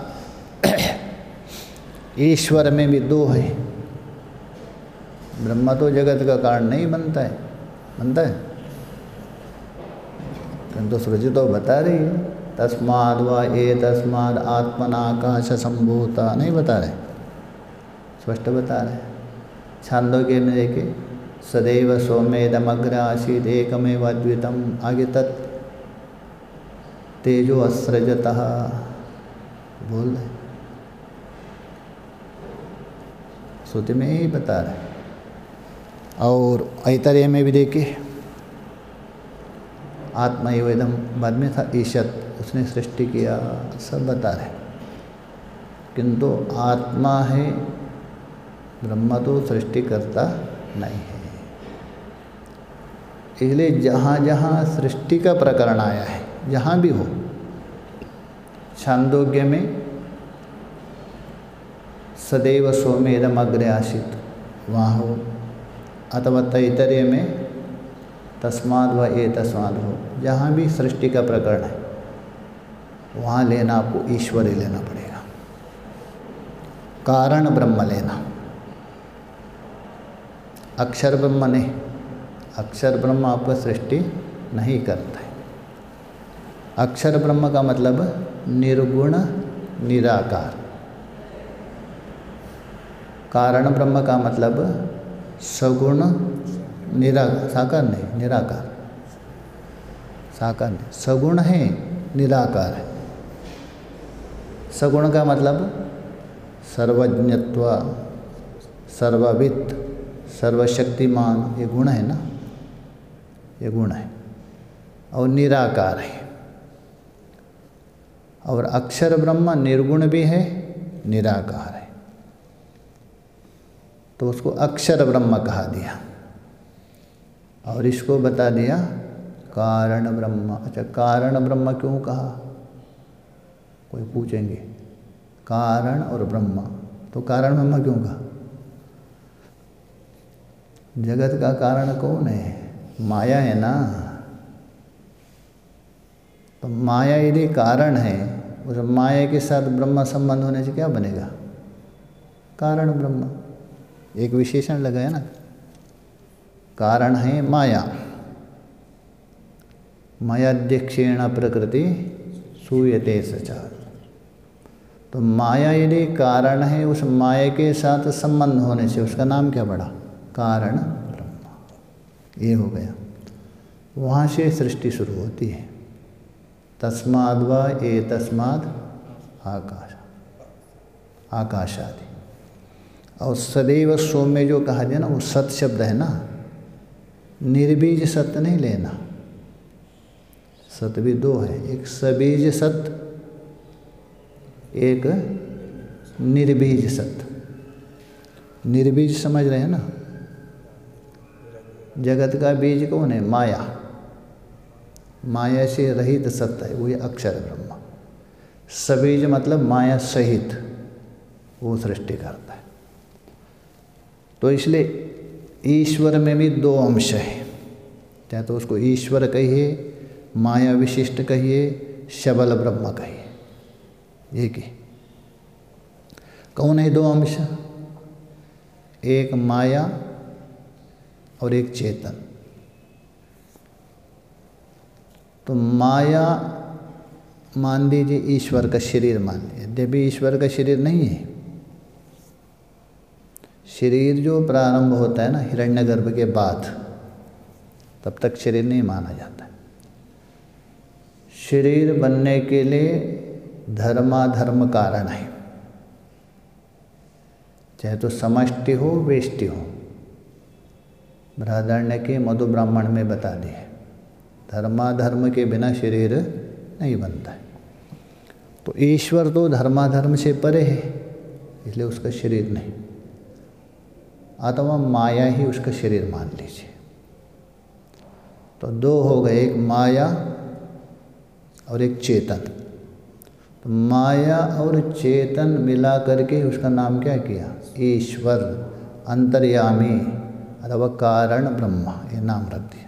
ईश्वर में भी दो है। ब्रह्मा तो जगत का कारण नहीं बनता है, बनता है किंतु सृष्टि तो बता रही है, तस्माद् वा एतस्माद् आत्मनाकाश संभूता, नहीं बता रहे। स्पष्ट बता रहे हैं। छांदोग्य में देखे सदैव सौम्येदमग्र आसीद एकमेव अद्वितम, आगे तत् तेजो असृजतः बोल रहे, श्रुति में ही बता रहे। और ऐतरेय में भी देखे आत्मा एवं बाद में था ईशत, उसने सृष्टि किया, सब बता रहे। किंतु आत्मा है, ब्रह्मा तो सृष्टि करता नहीं है। इसलिए जहाँ जहाँ सृष्टि का प्रकरण आया है, जहाँ भी हो, छांदोग्य में सदैव सौम्येदम अग्रे आसीत वहाँ हो, अथवा तैतरीय में तस्माद व ए तस्माद हो, जहाँ भी सृष्टि का प्रकरण है वहाँ लेना आपको ईश्वर ही लेना पड़ेगा, कारण ब्रह्म लेना, अक्षर ब्रह्म नहीं। अक्षर ब्रह्म आपको सृष्टि नहीं करता है। अक्षर ब्रह्म का मतलब निर्गुण निराकार, कारण ब्रह्म का मतलब सगुण साकार नहीं, निराकार, साकार नहीं, सगुण है, निराकार है। सगुण का मतलब सर्वज्ञत्व, सर्ववित्त, सर्वशक्तिमान, ये गुण है ना, ये गुण है। और निराकार है। और अक्षर ब्रह्म निर्गुण भी है, निराकार है, तो उसको अक्षर ब्रह्म कहा दिया। और इसको बता दिया कारण ब्रह्म। अच्छा, कारण ब्रह्म क्यों कहा, कोई पूछेंगे, कारण और ब्रह्म, तो कारण ब्रह्म क्यों कहा? जगत का कारण कौन है? माया है ना। तो माया यदि कारण है, उस माया के साथ ब्रह्म संबंध होने से क्या बनेगा? कारण ब्रह्म। एक विशेषण लगाया ना, कारण है माया, मायाध्यक्षेण प्रकृति सूयते सचा। तो माया यदि कारण है, उस माया के साथ संबंध होने से उसका नाम क्या पड़ा? कारण ब्रह्म। ये हो गया। वहाँ से सृष्टि शुरू होती है। तस्माद् व एतस्माद् आकाश, आकाशादि। और सदैव सौम्य जो कहा जाए ना, वो सत शब्द है ना, निर्बीज सत्य नहीं लेना। सत भी दो है, एक सबीज सत्य, एक निर्बीज सत्य। निर्बीज समझ रहे हैं ना? जगत का बीज कौन है? माया। माया से रहित सत्य है, वो ये अक्षर ब्रह्म। सबीज मतलब माया सहित, वो सृष्टि करता है। तो इसलिए ईश्वर में भी दो अंश है, चाहे तो उसको ईश्वर कहिए, माया विशिष्ट कहिए, शबल ब्रह्म कहिए, एक ही। कौन है दो अंश? एक माया और एक चेतन। तो माया मान लीजिए ईश्वर का शरीर मान लीजिए, यद्यपि ईश्वर का शरीर नहीं है। शरीर जो प्रारंभ होता है ना हिरण्यगर्भ के बाद, तब तक शरीर नहीं माना जाता है। शरीर बनने के लिए धर्माधर्म कारण है, चाहे तो समष्टि हो वेष्टि हो। बृहदारण्य के मधु ब्राह्मण में बता दिए, धर्माधर्म के बिना शरीर नहीं बनता है। तो ईश्वर तो धर्माधर्म से परे है, इसलिए उसका शरीर नहीं, अथवा माया ही उसका शरीर मान लीजिए। तो दो हो गए, एक माया और एक चेतन। तो माया और चेतन मिला करके उसका नाम क्या किया? ईश्वर, अंतर्यामी अथवा कारण ब्रह्म, ये नाम रख दिया।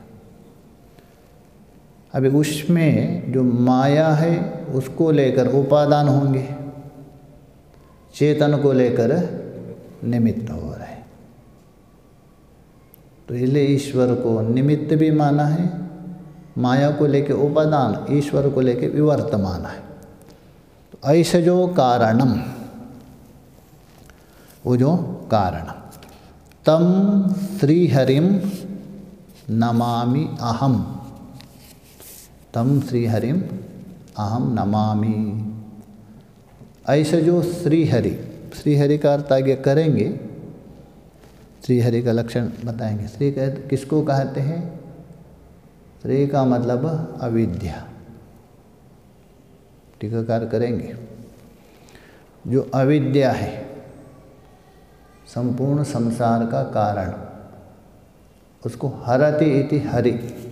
अभी उसमें जो माया है उसको लेकर उपादान होंगे, चेतन को लेकर निमित्त हो रहे। तो इसलिए ईश्वर को निमित्त भी माना है, माया को लेकर उपादान, ईश्वर को लेकर विवर्तमान है। तो ऐसे जो कारणम, वो जो कारण। तम श्रीहरिम नमामि अहम, तम श्रीहरिम अहम नमामि। ऐसे जो श्रीहरि, श्रीहरि का अर्थ आगे करेंगे, श्रीहरि का लक्षण बताएंगे। श्री किसको कहते हैं? श्री का मतलब अविद्या, टीकाकार करेंगे। जो अविद्या है, संपूर्ण संसार का कारण, उसको हरति इति हरि,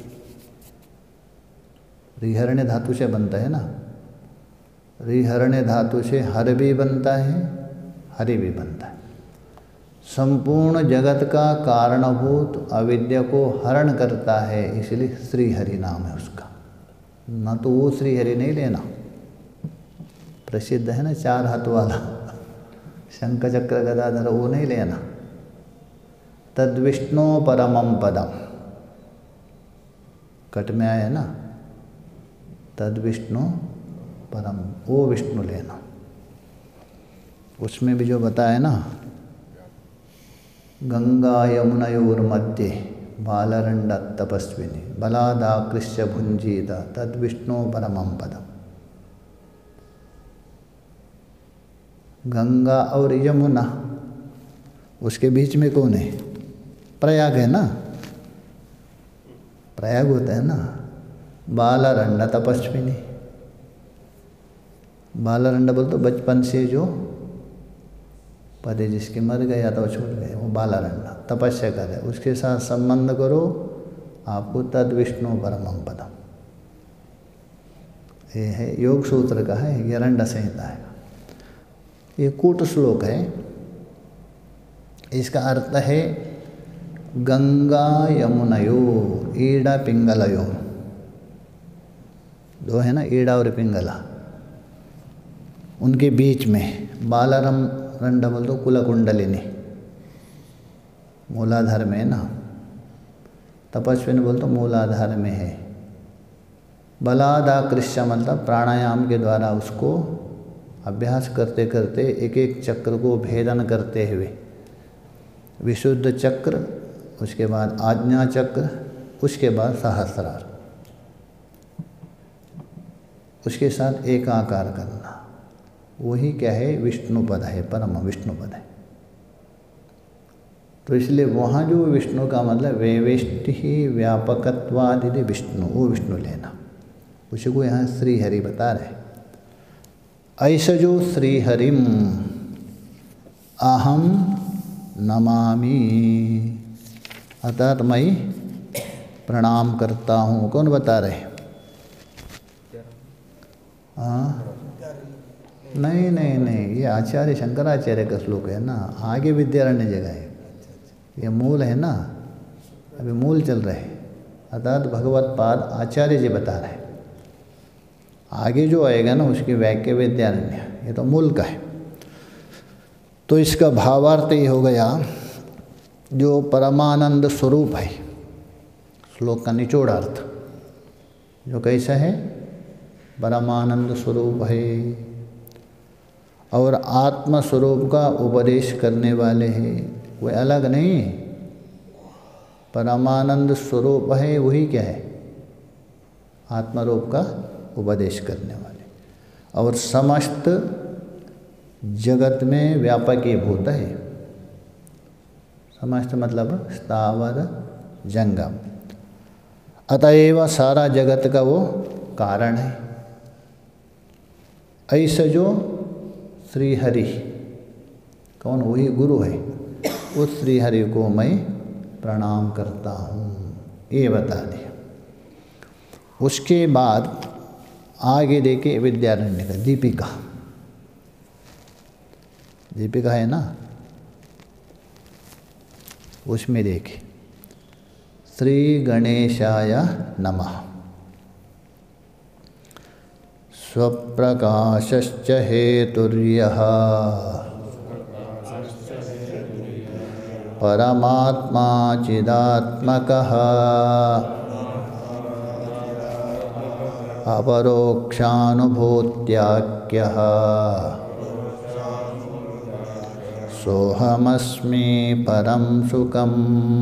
रिहरण्य धातु से बनता है ना, रिहरण्य धातु से हर भी बनता है, हरि भी बनता है। संपूर्ण जगत का कारणभूत अविद्या को हरण करता है, इसलिए श्रीहरि नाम है उसका। ना तो वो श्रीहरि नहीं लेना, प्रसिद्ध है ना 4 हाथ वाला शंख चक्र गदाधर, वो नहीं लेना। तद्विष्णु परमं पदम, कट में आया है ना, तद्विष्णु परम, वो विष्णु लेना। उसमें भी जो बताया ना, गंगा यमुनयोर मध्ये बालरंड तपस्विनी बलादाकृष्य भुंजीत तद्विष्णु परमं पदम। गंगा और यमुना, उसके बीच में कौन है? प्रयाग है ना, प्रयाग होता है ना। बालरंड तपस्विनी, बालरंड बोल तो बचपन से जो पति जिसके मर गए या तो छूट गए, वो बालरंड तपस्या करे, उसके साथ संबंध करो, आपको तद विष्णु परमं पदम। ये है योग सूत्र का है, यरंड संहिता है। ये कूट श्लोक है। इसका अर्थ है गंगा यमुनयोर, ईड़ा पिंगलयोर, दो है ना, ईड़ा और पिंगला, उनके बीच में बालरम रंड बोल तो कुलकुंडलिनी, मूलाधार में है ना। तपस्विनी बोल तो मूलाधार में है। बलादाकृष्य मतलब प्राणायाम के द्वारा उसको अभ्यास करते करते एक एक चक्र को भेदन करते हुए, विशुद्ध चक्र, उसके बाद आज्ञा चक्र, उसके बाद सहस्रार, उसके साथ एकाकार करना, वही क्या है? विष्णु पद है, परम विष्णु पद है। तो इसलिए वहाँ जो विष्णु का मतलब वेवेष्टि व्यापकत्वादि विष्णु, वो विष्णु लेना, उसी को यहाँ श्रीहरि बता रहे। ऐसा जो श्रीहरिम अहम नमामि, अर्थात मैं प्रणाम करता हूँ। कौन बता रहे? हाँ, नहीं नहीं नहीं, ये आचार्य शंकराचार्य का श्लोक है ना, आगे विद्यारण्य जगह है, ये मूल है ना, अभी मूल चल रहे हैं। अर्थात भगवत पाद आचार्य जी बता रहे हैं, आगे जो आएगा ना उसकी वाक्य विद्यारण्य, ये तो मूल का है। तो इसका भावार्थ ये हो गया, जो परमानंद स्वरूप है, श्लोक का निचोड़ अर्थ जो कैसा है? परमानंद स्वरूप है और आत्म स्वरूप का उपदेश करने वाले हैं, कोई अलग नहीं। परमानंद स्वरूप है, वही क्या है? आत्मरूप का उपदेश करने वाले, और समस्त जगत में व्यापकीभूत है। समस्त मतलब स्थावर जंगम, अतएव सारा जगत का वो कारण है। ऐसा जो श्रीहरि, कौन? वही गुरु है, उस श्रीहरि को मैं प्रणाम करता हूँ, ये बता दिया। उसके बाद आगे देखे विद्यारण्य का दीपिका, दीपिका है ना, उसमें देखे श्री गणेशाय नमः। स्वप्रकाशश्च हेतुर्यः परमात्मा चिदात्मकः अपरोक्षानुभूत्याख्यः सोहमस्मि परम सुखम।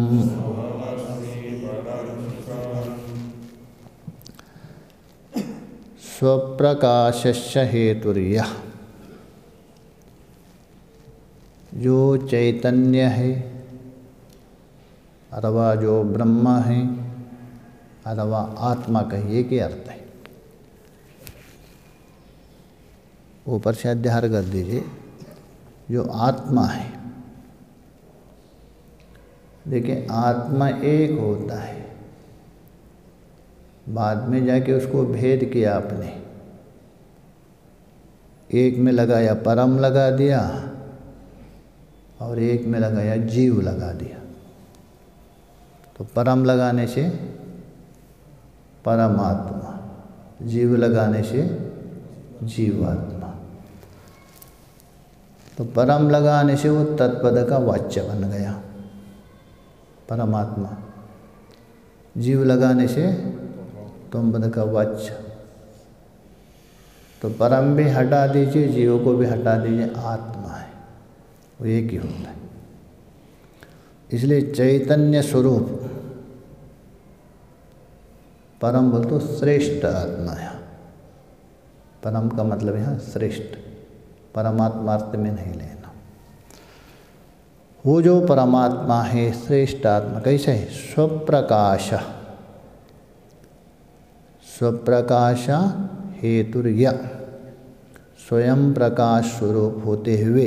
स्वप्रकाशस्य हेतुर्यः, जो चैतन्य है अथवा जो ब्रह्म है अथवा आत्मा कहिए कि अर्थ है। ऊपर से अध्याहार कर दीजिए। जो आत्मा है, देखिए आत्मा एक होता है, बाद में जाके उसको भेद किया आपने, एक में लगाया परम लगा दिया और एक में लगाया जीव लगा दिया। तो परम लगाने से परमात्मा, जीव लगाने से जीवात्मा। तो परम लगाने से वो तत्पद का वाच्य बन गया परमात्मा, जीव लगाने से तुम पद का वाच्य। तो परम भी हटा दीजिए, जीव को भी हटा दीजिए, आत्मा है, वो एक ही होता है। इसलिए चैतन्य स्वरूप परम बोल तो श्रेष्ठ आत्मा है। परम का मतलब यहाँ श्रेष्ठ, परमात्मा अर्थ में नहीं लेना। वो जो परमात्मा है श्रेष्ठ आत्मा कैसे है? स्वप्रकाश, स्वप्रकाश हेतुर्य, स्वयं प्रकाश स्वरूप होते हुए।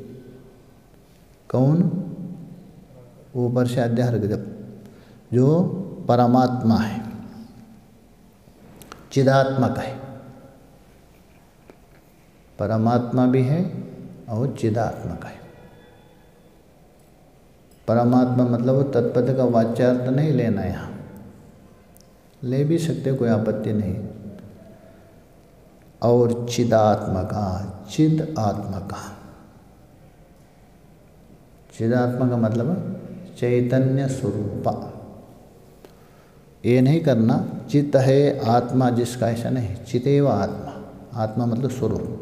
कौन? ऊपर से अध्याहार जब जो परमात्मा है, चिदात्मक है, परमात्मा भी है और चिदात्मक है। परमात्मा मतलब वो तत्पद का वाच्यार्थ नहीं लेना, यहाँ ले भी सकते, कोई आपत्ति नहीं। और चिदात्मका, चिद आत्मका, चिदात्मा का मतलब चैतन्य स्वरूपा। ये नहीं करना चित है आत्मा जिसका, ऐसा नहीं। चितेव आत्मा, आत्मा मतलब स्वरूप,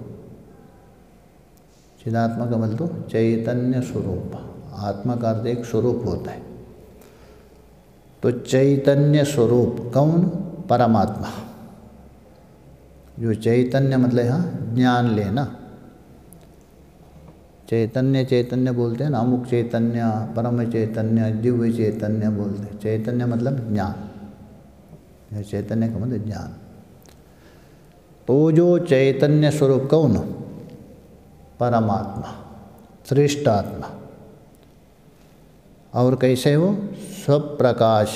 चिदात्मा का मतलब चैतन्य स्वरूप। आत्मा का अर्थ एक स्वरूप होता है। तो चैतन्य स्वरूप कौन? परमात्मा। जो चैतन्य मतलब यहाँ ज्ञान लेना, चैतन्य चैतन्य बोलते हैं ना, अमुक चैतन्य, परम चैतन्य, दिव्य चैतन्य बोलते हैं। चैतन्य मतलब ज्ञान, चैतन्य का मतलब ज्ञान। तो जो चैतन्य स्वरूप कौन? परमात्मा, श्रेष्ठ आत्मा। और कैसे हो? स्वप्रकाश,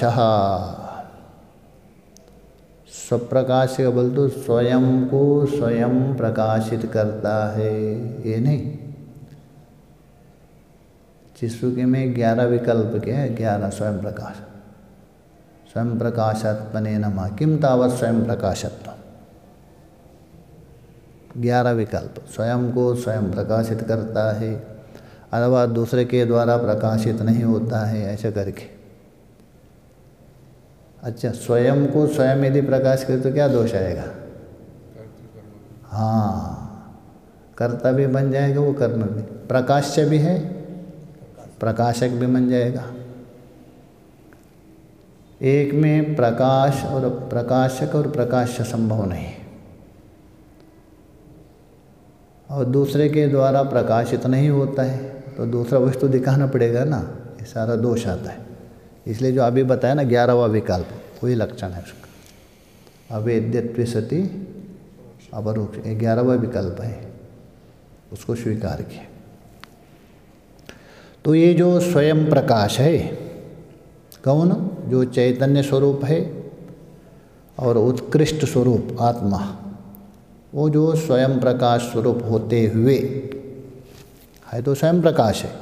स्वप्रकाश का बोल तो स्वयं को स्वयं प्रकाशित करता है, ये नहीं। चिश्रुकी में 11 विकल्प के हैं, 11 स्वयं प्रकाश। स्वयं प्रकाशात्मने नमः किम तावत् स्वयं प्रकाशत्व, 11 विकल्प। स्वयं को स्वयं प्रकाशित करता है अथवा दूसरे के द्वारा प्रकाशित नहीं होता है, ऐसा करके। अच्छा, स्वयं को स्वयं यदि प्रकाश करे तो क्या दोष आएगा? हाँ, कर्ता भी बन जाएगा वो, कर्म भी। प्रकाश्य भी है, प्रकाशक भी बन जाएगा। एक में प्रकाश और प्रकाशक और प्रकाश्य संभव नहीं, और दूसरे के द्वारा प्रकाशित नहीं होता है, तो दूसरा वस्तु दिखाना पड़ेगा ना, ये सारा दोष आता है। इसलिए जो अभी बताया ना 11वां विकल्प, वही लक्षण है उसका। अवेद्यत्वे सति अपरोक्ष, 11वां विकल्प है, उसको स्वीकार किया। तो ये जो स्वयं प्रकाश है कौन? जो चैतन्य स्वरूप है और उत्कृष्ट स्वरूप आत्मा, वो जो स्वयं प्रकाश स्वरूप होते हुए है, तो स्वयं प्रकाश है।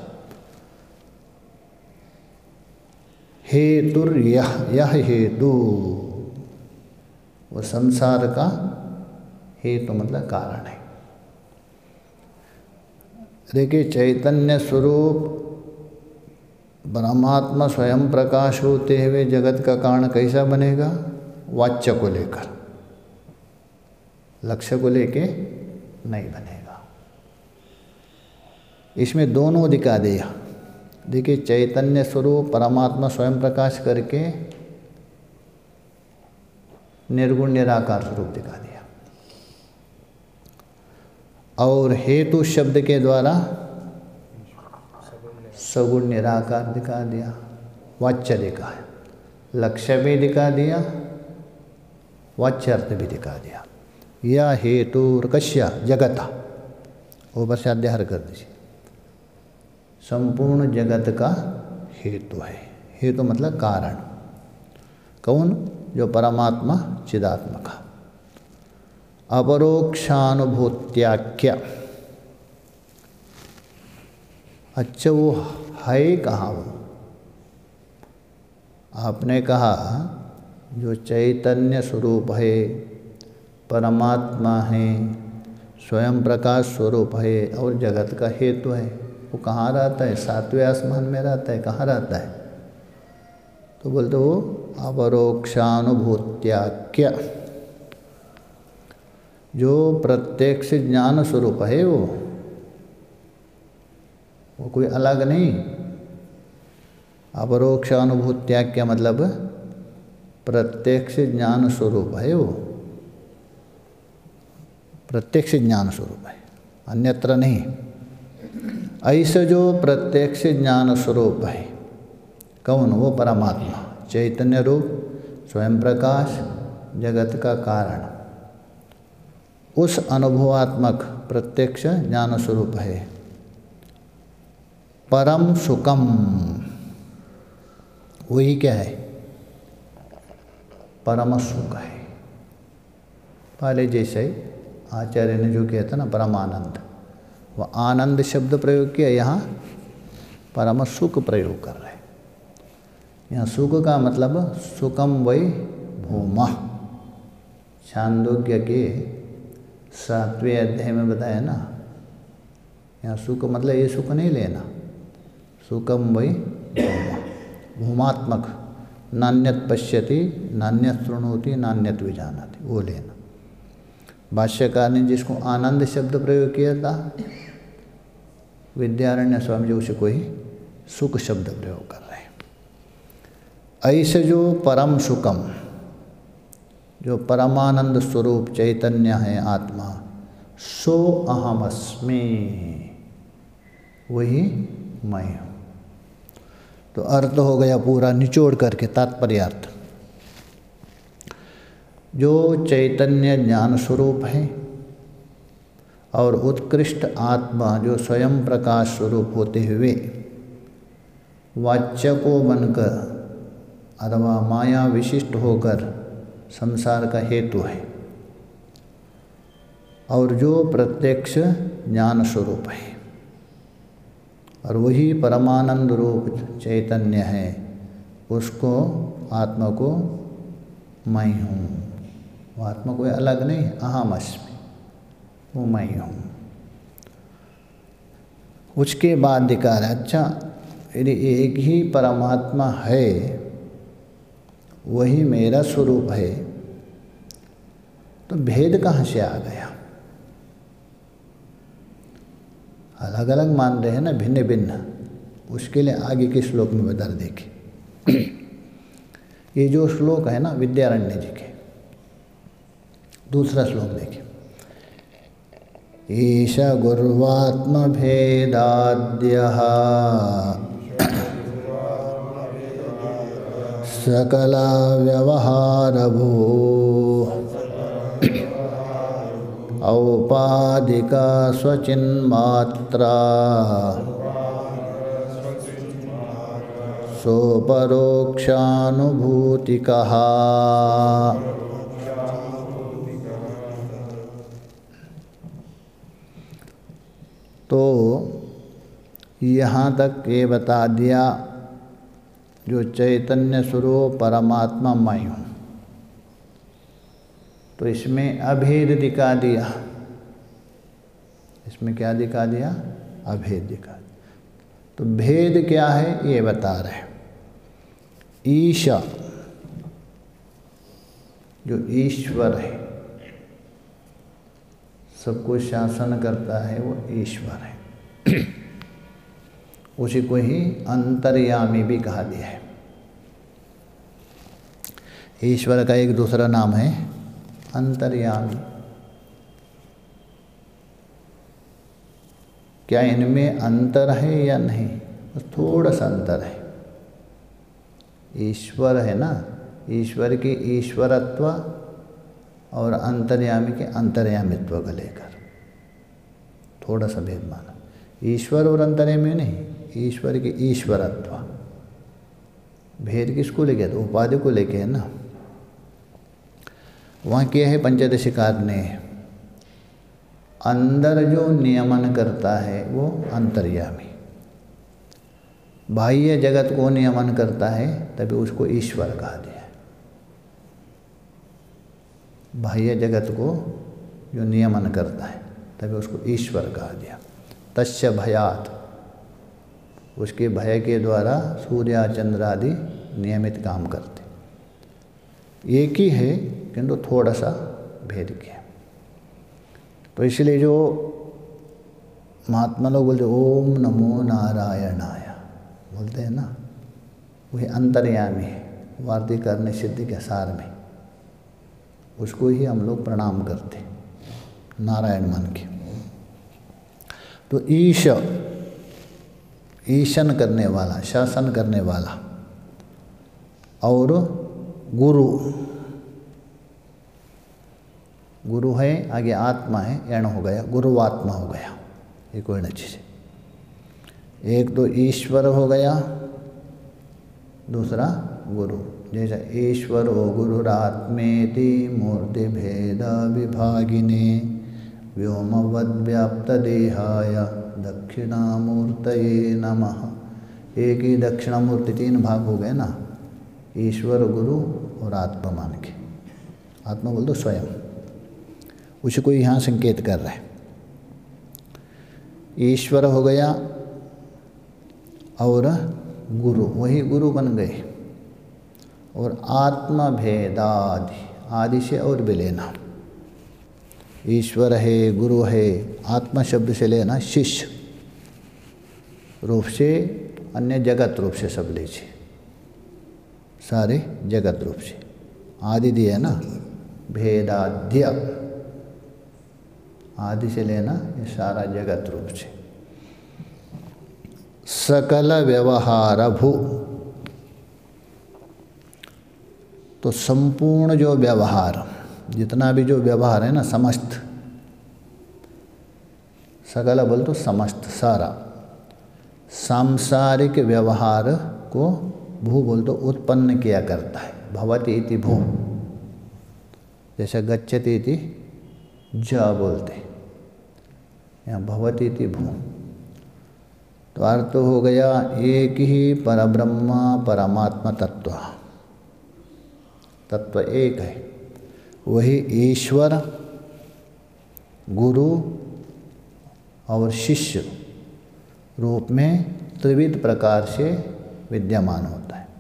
हेतुर यह हेतु, वो संसार का हेतु मतलब कारण है। देखिए, चैतन्य स्वरूप परमात्मा स्वयं प्रकाश होते हुए जगत का कारण कैसा बनेगा? वाच्य को लेकर, लक्ष्य को लेके नहीं बनेगा। इसमें दोनों दिखा दिया। देखिए, चैतन्य स्वरूप परमात्मा स्वयं प्रकाश करके निर्गुण निराकार स्वरूप दिखा दिया, और हेतु शब्द के द्वारा सगुण निराकार दिखा दिया, वाच्य दिखाया, लक्ष्य भी दिखा दिया, वाच्य अर्थ भी दिखा दिया। यह हेतु कस्य जगत, ऊपर से अध्याहार कर दीजिए, संपूर्ण जगत का हेतु है। हेतु मतलब कारण। कौन? जो परमात्मा चिदात्मक। अपरोक्षानुभूत्याख्य। अच्छा, वो है कहाँ? वो आपने कहा जो चैतन्य स्वरूप है, परमात्मा है, स्वयं प्रकाश स्वरूप है और जगत का हेतु है, वो कहाँ रहता है? सातवें आसमान में रहता है। कहाँ रहता है? तो बोलते वो अपरोक्षानुभूत्याख्य, जो प्रत्यक्ष ज्ञान स्वरूप है, वो कोई अलग नहीं। अपरोक्षानुभूत्याख्य मतलब प्रत्यक्ष ज्ञान स्वरूप है, वो प्रत्यक्ष ज्ञान स्वरूप है, अन्यत्र नहीं। ऐसे जो प्रत्यक्ष ज्ञान स्वरूप है, कौन? वो परमात्मा चैतन्य रूप, स्वयं प्रकाश, जगत का कारण, उस अनुभवात्मक प्रत्यक्ष ज्ञान स्वरूप है परम सुखम। वही क्या है? परम सुख है। पहले जैसे आचार्य ने जो किया था ना, परमानंद, वह आनंद शब्द प्रयोग किया, यहाँ परम सुख प्रयोग कर रहे हैं। यहाँ सुख का मतलब सुखम वै भूमा, छांदोग्य के 7वें अध्याय में बताया ना। यहाँ सुख मतलब ये सुख नहीं लेना, सुखम वै भूमा, भूमात्मक, नान्यत पश्यति नान्यत शृणोति नान्यत विजानाति, वो लेना। भाष्यकार ने जिसको आनंद शब्द प्रयोग किया था, विद्यारण्य स्वामी जी उसे कोई सुख शब्द प्रयोग कर रहे हैं। ऐसे जो परम सुखम, जो परमानंद स्वरूप चैतन्य है आत्मा, सो अहमस्मि, वही मैं हूँ। तो अर्थ हो गया पूरा निचोड़ करके, तात्पर्य अर्थ। जो चैतन्य ज्ञान स्वरूप है और उत्कृष्ट आत्मा जो स्वयं प्रकाश स्वरूप होते हुए वाच्य को बनकर अथवा माया विशिष्ट होकर संसार का हेतु है, और जो प्रत्यक्ष ज्ञान स्वरूप है, और वही परमानंद रूप चैतन्य है, उसको आत्मा को मैं हूँ। वो आत्मा कोई अलग नहीं, अहमस्मि, वो मैं हूँ। उसके बाद दिखा रहा है, अच्छा यदि एक ही परमात्मा है, वही मेरा स्वरूप है, तो भेद कहाँ से आ गया? अलग अलग मान रहे हैं ना, भिन्न भिन्न। उसके लिए आगे के श्लोक में बता देखिए। ये जो श्लोक है ना विद्यारण्य जी के, दूसरा श्लोक देखिए। ईश गुर्वात्म भेदाद्यः सकला व्यवहारभू औपाधिका स्वचिन्मात्रा सोपरोक्षानुभूतिकः। तो यहाँ तक ये बता दिया, जो चैतन्य स्वरूप परमात्मा मैं हूँ, तो इसमें अभेद दिखा दिया। इसमें क्या दिखा दिया? अभेद दिखा दिया। तो भेद क्या है ये बता रहे। ईशा, जो ईश्वर है, सबको शासन करता है, वो ईश्वर है। उसी को ही अंतर्यामी भी कहा दिया है। ईश्वर का एक दूसरा नाम है अंतर्यामी। क्या इनमें अंतर है या नहीं? बस थोड़ा सा अंतर है। ईश्वर है ना, ईश्वर की ईश्वरत्व और अंतर्यामी के अंतर्यामित्व को लेकर थोड़ा सा भेद माना। ईश्वर और अंतर्यामी नहीं, ईश्वर की ईश्वरत्व। भेद किसको लेके? तो उपाधि को लेके है ना। वहाँ क्या है पंचदशिकार ने, अंदर जो नियमन करता है वो अंतर्यामी, बाह्य जगत को नियमन करता है तभी उसको ईश्वर कहा दिया है। बाह्य जगत को जो नियमन करता है तभी उसको ईश्वर कहा दिया। तस्य भयात, उसके भय के द्वारा सूर्य चंद्र आदि नियमित काम करते। एक ही है किंतु थोड़ा सा भेद किया। तो इसलिए जो महात्मा लोग बोलते ओम नमो नारायणाय बोलते हैं ना, वही अंतर्यामी है। वार्तिक करने सिद्धि के सार में उसको ही हम लोग प्रणाम करते नारायण मान के। तो ईश, ईशन करने वाला, शासन करने वाला। और गुरु, गुरु है आगे आत्मा है, यण हो गया, गुरुवात्मा हो गया। ये कोई न चीज़। एक तो ईश्वर हो गया, दूसरा गुरु। जैसा ईश्वर हो गुरुरात्मेति मूर्ति भेद विभागिने व्योमवद्व्याप्त देहाय दक्षिणामूर्तये नमः। एक ही दक्षिणामूर्ति, तीन भाग हो गए ना, ईश्वर, गुरु और आत्मा मान के। आत्मा बोल दो स्वयं, उसी को यहाँ संकेत कर रहा है। ईश्वर हो गया और गुरु, वही गुरु बन गए। और आत्मा भेदादि, आदि से और भी लेना। ईश्वर है, गुरु है, आत्मा शब्द से लेना शिष्य रूप से, अन्य जगत रूप से सब लीजिए, सारे जगत रूप से। आदि दिया ना, भेदाद्य, आदि से लेना ये सारा जगत रूप से। सकल व्यवहार भू, तो संपूर्ण जो व्यवहार, जितना भी जो व्यवहार है ना, समस्त, सकल बोल तो समस्त, सारा सांसारिक व्यवहार को भू बोल तो उत्पन्न किया करता है। भवति इति भू, जैसे गच्छति इति ज बोलते, यहाँ भवति इति भू। तो अर्थ हो गया एक ही परब्रह्म परमात्मा तत्व, तत्व एक है। वही ईश्वर, गुरु और शिष्य रूप में त्रिविध प्रकार से विद्यमान होता है।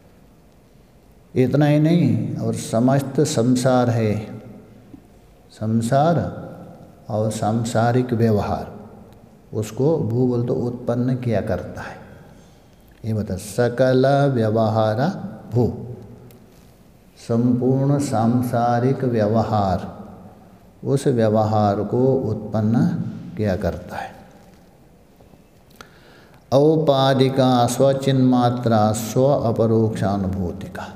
इतना ही नहीं, और समस्त संसार है, संसार और सांसारिक व्यवहार, उसको भू बोल तो उत्पन्न किया करता है। ये बता, सकल व्यवहार भू, संपूर्ण सांसारिक व्यवहार, उस व्यवहार को उत्पन्न किया करता है। औपाधिका स्वचिन्मात्रा स्व अपरोक्षानुभूति का।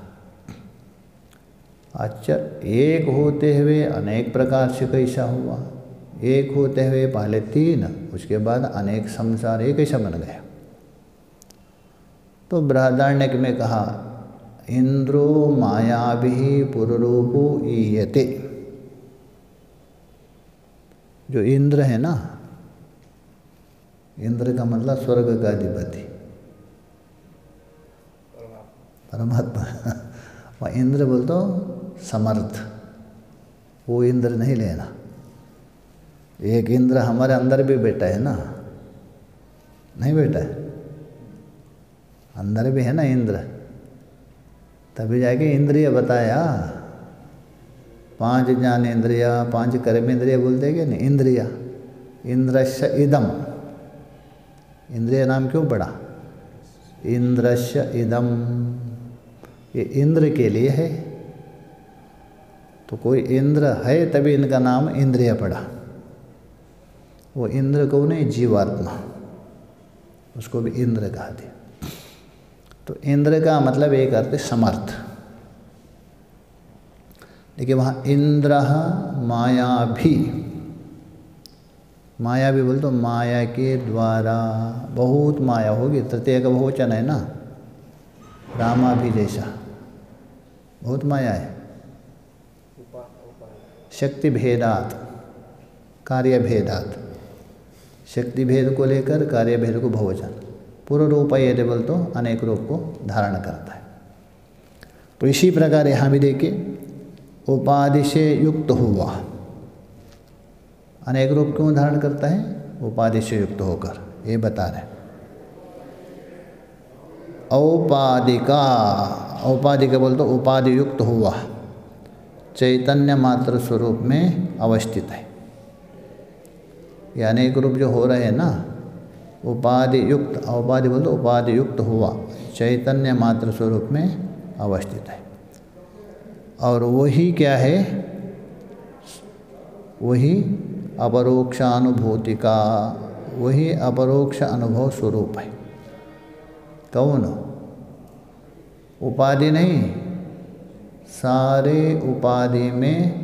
अच्छा, एक होते हुए अनेक प्रकार से कैसा हुआ? एक होते हुए पहले तीन, उसके बाद अनेक संसार, एक कैसा बन गया? तो बृहदारण्यक में कहा इंद्रो मायाभिः पुररूपो ईयते। जो इंद्र है ना, इंद्र का मतलब स्वर्ग का अधिपति, परमात्मा। वह इंद्र बोल तो समर्थ, वो इंद्र नहीं लेना। एक इंद्र हमारे अंदर भी बैठा है ना, नहीं बैठा है? अंदर भी है ना इंद्र, तभी जाके इंद्रिय बताया। 5 ज्ञानेन्द्रिय, 5 कर्मेंद्रिय बोलते क्या नहीं, इंद्रिया। इंद्रस्य इदम, इंद्रिय नाम क्यों पड़ा? इंद्रस्य इदम, ये इंद्र के लिए है। तो कोई इंद्र है तभी इनका नाम इंद्रिय पड़ा। वो इंद्र को नहीं, जीवात्मा, उसको भी इंद्र कहा दिया। तो इंद्र का मतलब एक अर्थ समर्थ। देखिए वहाँ इंद्र माया भी, माया भी बोल तो माया के द्वारा, बहुत माया होगी, तृतीय का बहुवचन है ना, रामा भी जैसा बहुत माया है। शक्ति भेदात कार्य भेदात, शक्ति भेद को लेकर कार्य भेद को बहुवचन, पूर्व रूप यदि बोल तो अनेक रूप को धारण करता है। तो इसी प्रकार यहाँ भी देखिए उपाधि से युक्त हुआ, अनेक रूप क्यों धारण करता है? उपाधि से युक्त होकर, ये बता रहे। औपाधिका, औपाधिका बोल तो उपाधि युक्त हुआ, चैतन्य मात्र स्वरूप में अवस्थित है। ये अनेक रूप जो हो रहे हैं ना, उपाधि युक्त, औपाधि बोल तो उपाधि युक्त हुआ, चैतन्य मात्र स्वरूप में अवस्थित है। और वही क्या है? वही अपरोक्षानुभूति का, वही अपरोक्ष अनुभव स्वरूप है। कौन? उपाधि नहीं, सारे उपाधि में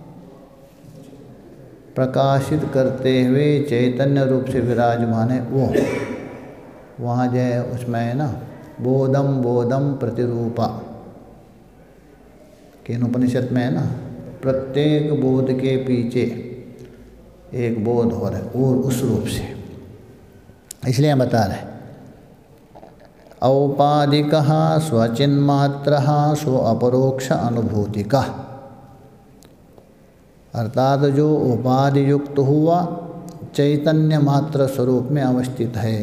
प्रकाशित करते हुए चैतन्य रूप से विराजमान है वो। वहाँ जो है उसमें है ना, बोधम बोधम प्रतिरूपा, केन उपनिषद में है ना, प्रत्येक बोध के पीछे एक बोध हो रहा है, और उस रूप से, इसलिए हम बता रहे हैं औपाधिकः स्वचिन्मात्रः स्व अपरोक्ष अनुभूतिका, अर्थात जो उपाधि युक्त हुआ चैतन्य मात्र स्वरूप में अवस्थित है।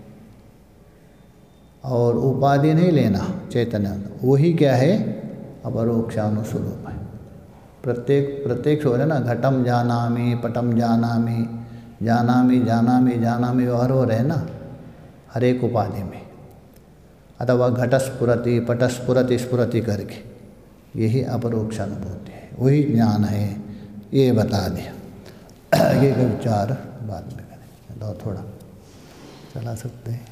और उपाधि नहीं लेना, चैतन्य वही क्या है? अपरोक्षानुस्वरूप है। प्रत्येक हो रहा है ना, घटम जानामि, पटम जानामि, जानामि जानामि जानामि व्यवहार हो रहे हैं ना हर एक उपाधि में, अथवा घटस्फुरति पटस्फुरति स्फुरति करके, यही अपरोक्षानुभूति है, वही ज्ञान है, ये बता दिया। ये विचार बाद में करें, तो थोड़ा चला सकते हैं।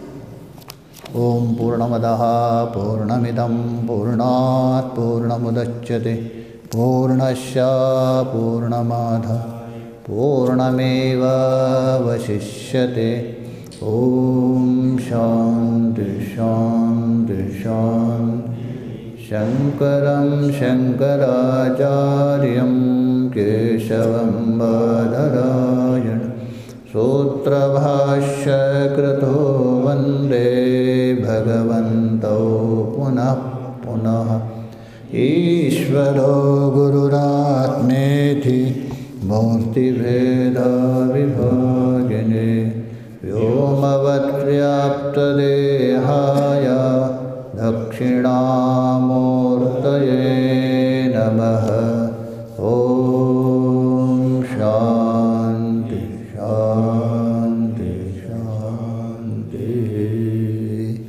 ओम पूर्णमदः पूर्णमिदं पूर्णात् पूर्णमुदच्यते पूर्णस्य पूर्णमादाय पूर्णमेवावशिष्यते। ओम शांति शांति शांति। शंकरं शंकराचार्यं केशवं बादरायण सूत्रभाष्यकृतो वन्दे भगवन्तौ पुनः पुनः। ईश्वरो गुरुरात्मेति मूर्तिभेद